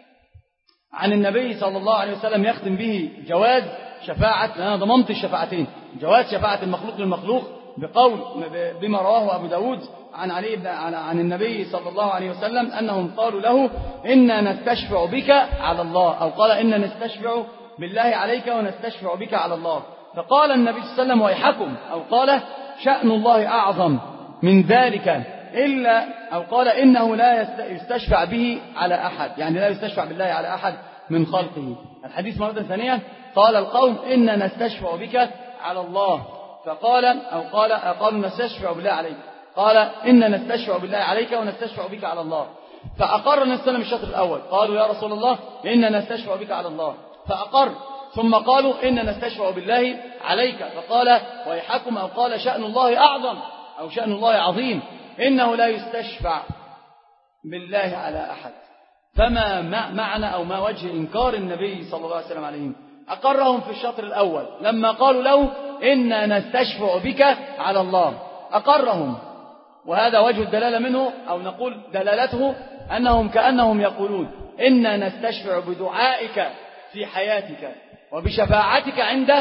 عن النبي صلى الله عليه وسلم يختم به جواز شفاعة، أنا ضممت الشفاعتين، جواز شفاعة المخلوق للمخلوق بقول بما رواه أبو داود عن علي بن عن النبي صلى الله عليه وسلم أنهم قالوا له إنا نستشفع بك على الله، أو قال إنا نستشفع بالله عليك ونستشفع بك على الله، فقال النبي صلى الله عليه وسلم ويحكم، أو قال شأن الله أعظم من ذلك إلا، أو قال إنه لا يستشفع به على أحد، يعني لا يستشفع بالله على أحد من خلقه. الحديث مرة ثانية قال القوم إنا نستشفع بك على الله، فقال أو قال قالوا نستشفع بالله عليك، قال إنا نستشفع بالله عليك ونستشفع بك على الله، فأقر النبي صلى الله عليه وسلم الشطر الأول، قالوا يا رسول الله إنا نستشفع بك على الله، فأقر، ثم قالوا إنا نستشفع بالله عليك، فقال ويحكم، أو قال شأن الله أعظم أو شأن الله عظيم إنه لا يستشفع بالله على أحد. فما معنى أو ما وجه إنكار النبي صلى الله عليه وسلم عليهم؟ أقرهم في الشطر الأول لما قالوا له إنا نستشفع بك على الله، أقرهم، وهذا وجه الدلالة منه، أو نقول دلالته أنهم كأنهم يقولون إنا نستشفع بدعائك في حياتك وبشفاعتك عند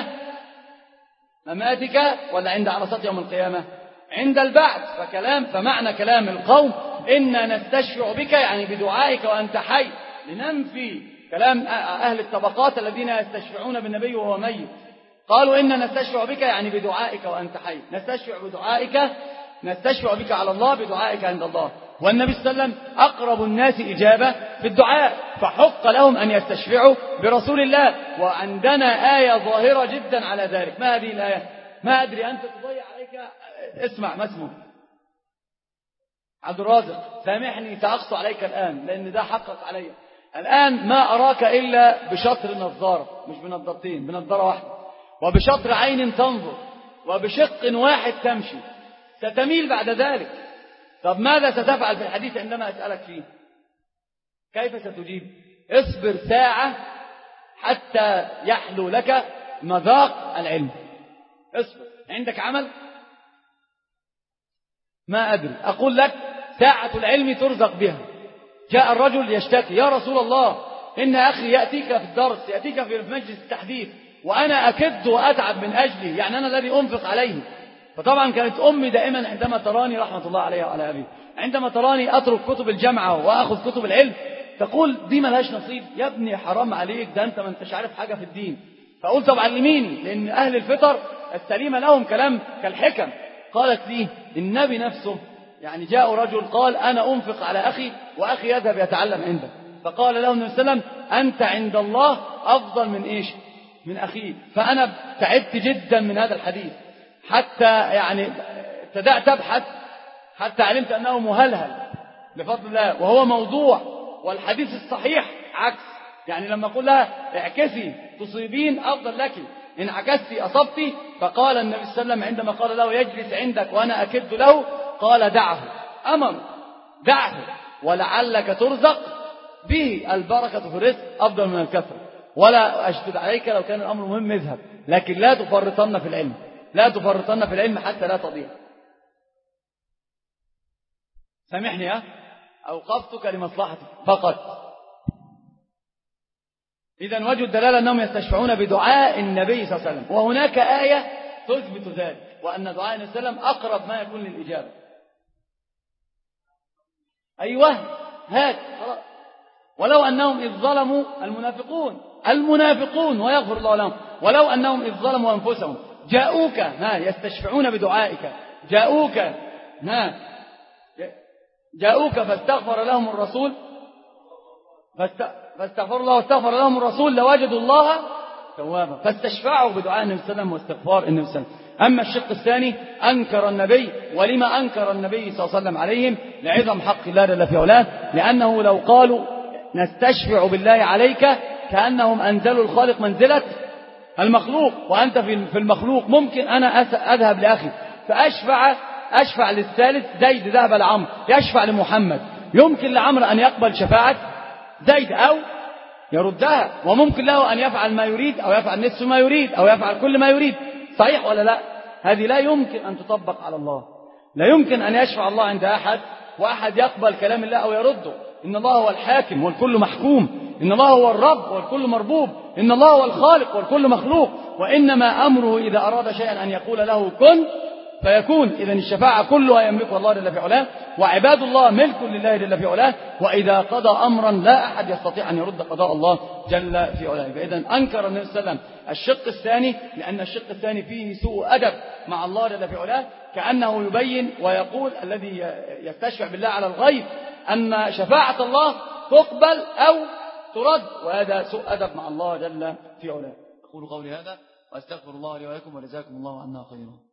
مماتك، ولا عند عرصات يوم القيامة؟ عند البعث. فكلام فمعنى كلام القوم إنا نستشفع بك يعني بدعائك وأنت حي، لننفي كلام أهل الطبقات الذين يستشفعون بالنبي وهو ميت. قالوا إنا نستشفع بك يعني بدعائك وأنت حي، نستشفع بدعائك، نستشفع بك على الله بدعائك عند الله، والنبي صلى الله عليه وسلم أقرب الناس إجابة في الدعاء، فحق لهم أن يستشفعوا برسول الله. وعندنا آية ظاهرة جدا على ذلك. ما هذه الآية؟ ما أدري، أنت تضيع عليك، اسمع ما اسمه عبد الرازق، سامحني سأقص عليك الآن لأن ده حقق علي الآن. ما أراك إلا بشطر نظارة، مش بنظارتين، بنظارة واحدة، وبشطر عين تنظر، وبشق واحد تمشي، ستميل بعد ذلك. طب ماذا ستفعل في الحديث عندما أسألك فيه؟ كيف ستجيب؟ اصبر ساعة حتى يحلو لك مذاق العلم. اصبر، عندك عمل؟ ما أدري، أقول لك ساعة العلم ترزق بها. جاء الرجل يشتكي يا رسول الله إن أخي يأتيك في الدرس، يأتيك في مجلس التحديث، وأنا أكد وأتعب من أجله، يعني أنا الذي أنفق عليه. فطبعا كانت أمي دائما عندما تراني رحمة الله عليها وعلى أبي، عندما تراني أترك كتب الجامعة وأخذ كتب العلم تقول دي ملهاش نصيب، يا ابني حرام عليك، ده أنت ما أنتش عارف حاجة في الدين. فقلت طب علميني، لأن أهل الفطر السليمة لهم كلام كالحكم. قالت لي النبي نفسه، يعني جاء رجل قال أنا أنفق على أخي وأخي يذهب يتعلم عندك، فقال له النبي صلى الله عليه وسلم أنت عند الله أفضل من إيش؟ من أخيه. فأنا تعبت جدا من هذا الحديث، حتى يعني ابتدأت أبحث حتى علمت أنه مهلهل بفضل الله، وهو موضوع، والحديث الصحيح عكس. يعني لما أقول لها اعكسي تصيبين أفضل لك، إن عكستي أصبتي. فقال النبي صلى الله عليه وسلم عندما قال له يجلس عندك وأنا أكد له، قال دعه، أمر دعه ولعلك ترزق به، البركة في الرزق أفضل من الكثرة. ولا أشدد عليك لو كان الأمر مهم اذهب، لكن لا تفرطن في العلم، لا تفرطن في العلم حتى لا تضيع. سامحني ها، أوقفتك لمصلحتك فقط. إذن وجه الدلالة أنهم يستشفعون بدعاء النبي صلى الله عليه وسلم، وهناك آية تثبت ذلك، وأن دعاء النبي صلى الله عليه وسلم أقرب ما يكون للإجابة. أيوه هات خلاص. ولو أنهم إذ ظلموا المنافقون المنافقون ويغفر الله لهم، ولو أنهم إذ ظلموا أنفسهم جاءوك ها يستشفعون بدعائك، جاءوك ها جاءوك فاستغفر لهم الرسول فاستغفر الله واستغفر لهم الرسول لوجدوا الله توابا، فاستشفعوا بدعاء النبي صلى الله عليه وسلم واستغفار النبي صلى الله عليه وسلم. أما الشق الثاني أنكر النبي، ولما أنكر النبي صلى الله عليه وسلم عليهم؟ لعظم حق الله جل في علاه، لأنه لو قالوا نستشفع بالله عليك كأنهم أنزلوا الخالق منزلة المخلوق، وأنت في المخلوق. ممكن أنا أذهب لأخي فأشفع أشفع للثالث زيد ذهب لعمرو يشفع لمحمد، يمكن لعمرو أن يقبل شفاعة زيد أو يردها، وممكن له أن يفعل ما يريد أو يفعل نصف ما يريد أو يفعل كل ما يريد. صحيح ولا لا؟ هذه لا يمكن أن تطبق على الله. لا يمكن أن يشفع الله عند أحد وأحد يقبل كلام الله أو يرده. إن الله هو الحاكم والكل محكوم، إن الله هو الرب والكل مربوب، إن الله هو الخالق والكل مخلوق، وإنما أمره إذا أراد شيئا أن يقول له كن فيكون. إذن الشفاعة كلها يملكها الله جل في علاه، وعباد الله ملك لله جل في علاه، وإذا قضى أمرا لا أحد يستطيع أن يرد قضاء الله جل في علاه. فإذن أنكر النبي صلى الله عليه وسلم الشق الثاني، لأن الشق الثاني فيه سوء أدب مع الله جل في علاه، كأنه يبين ويقول الذي يستشفع بالله على الغيب أن شفاعة الله تقبل أو ترد، وهذا سوء أدب مع الله جل في علاه. أقول قولي هذا وأستغفر الله لي ولكم، وجزاكم الله عنا خيرا.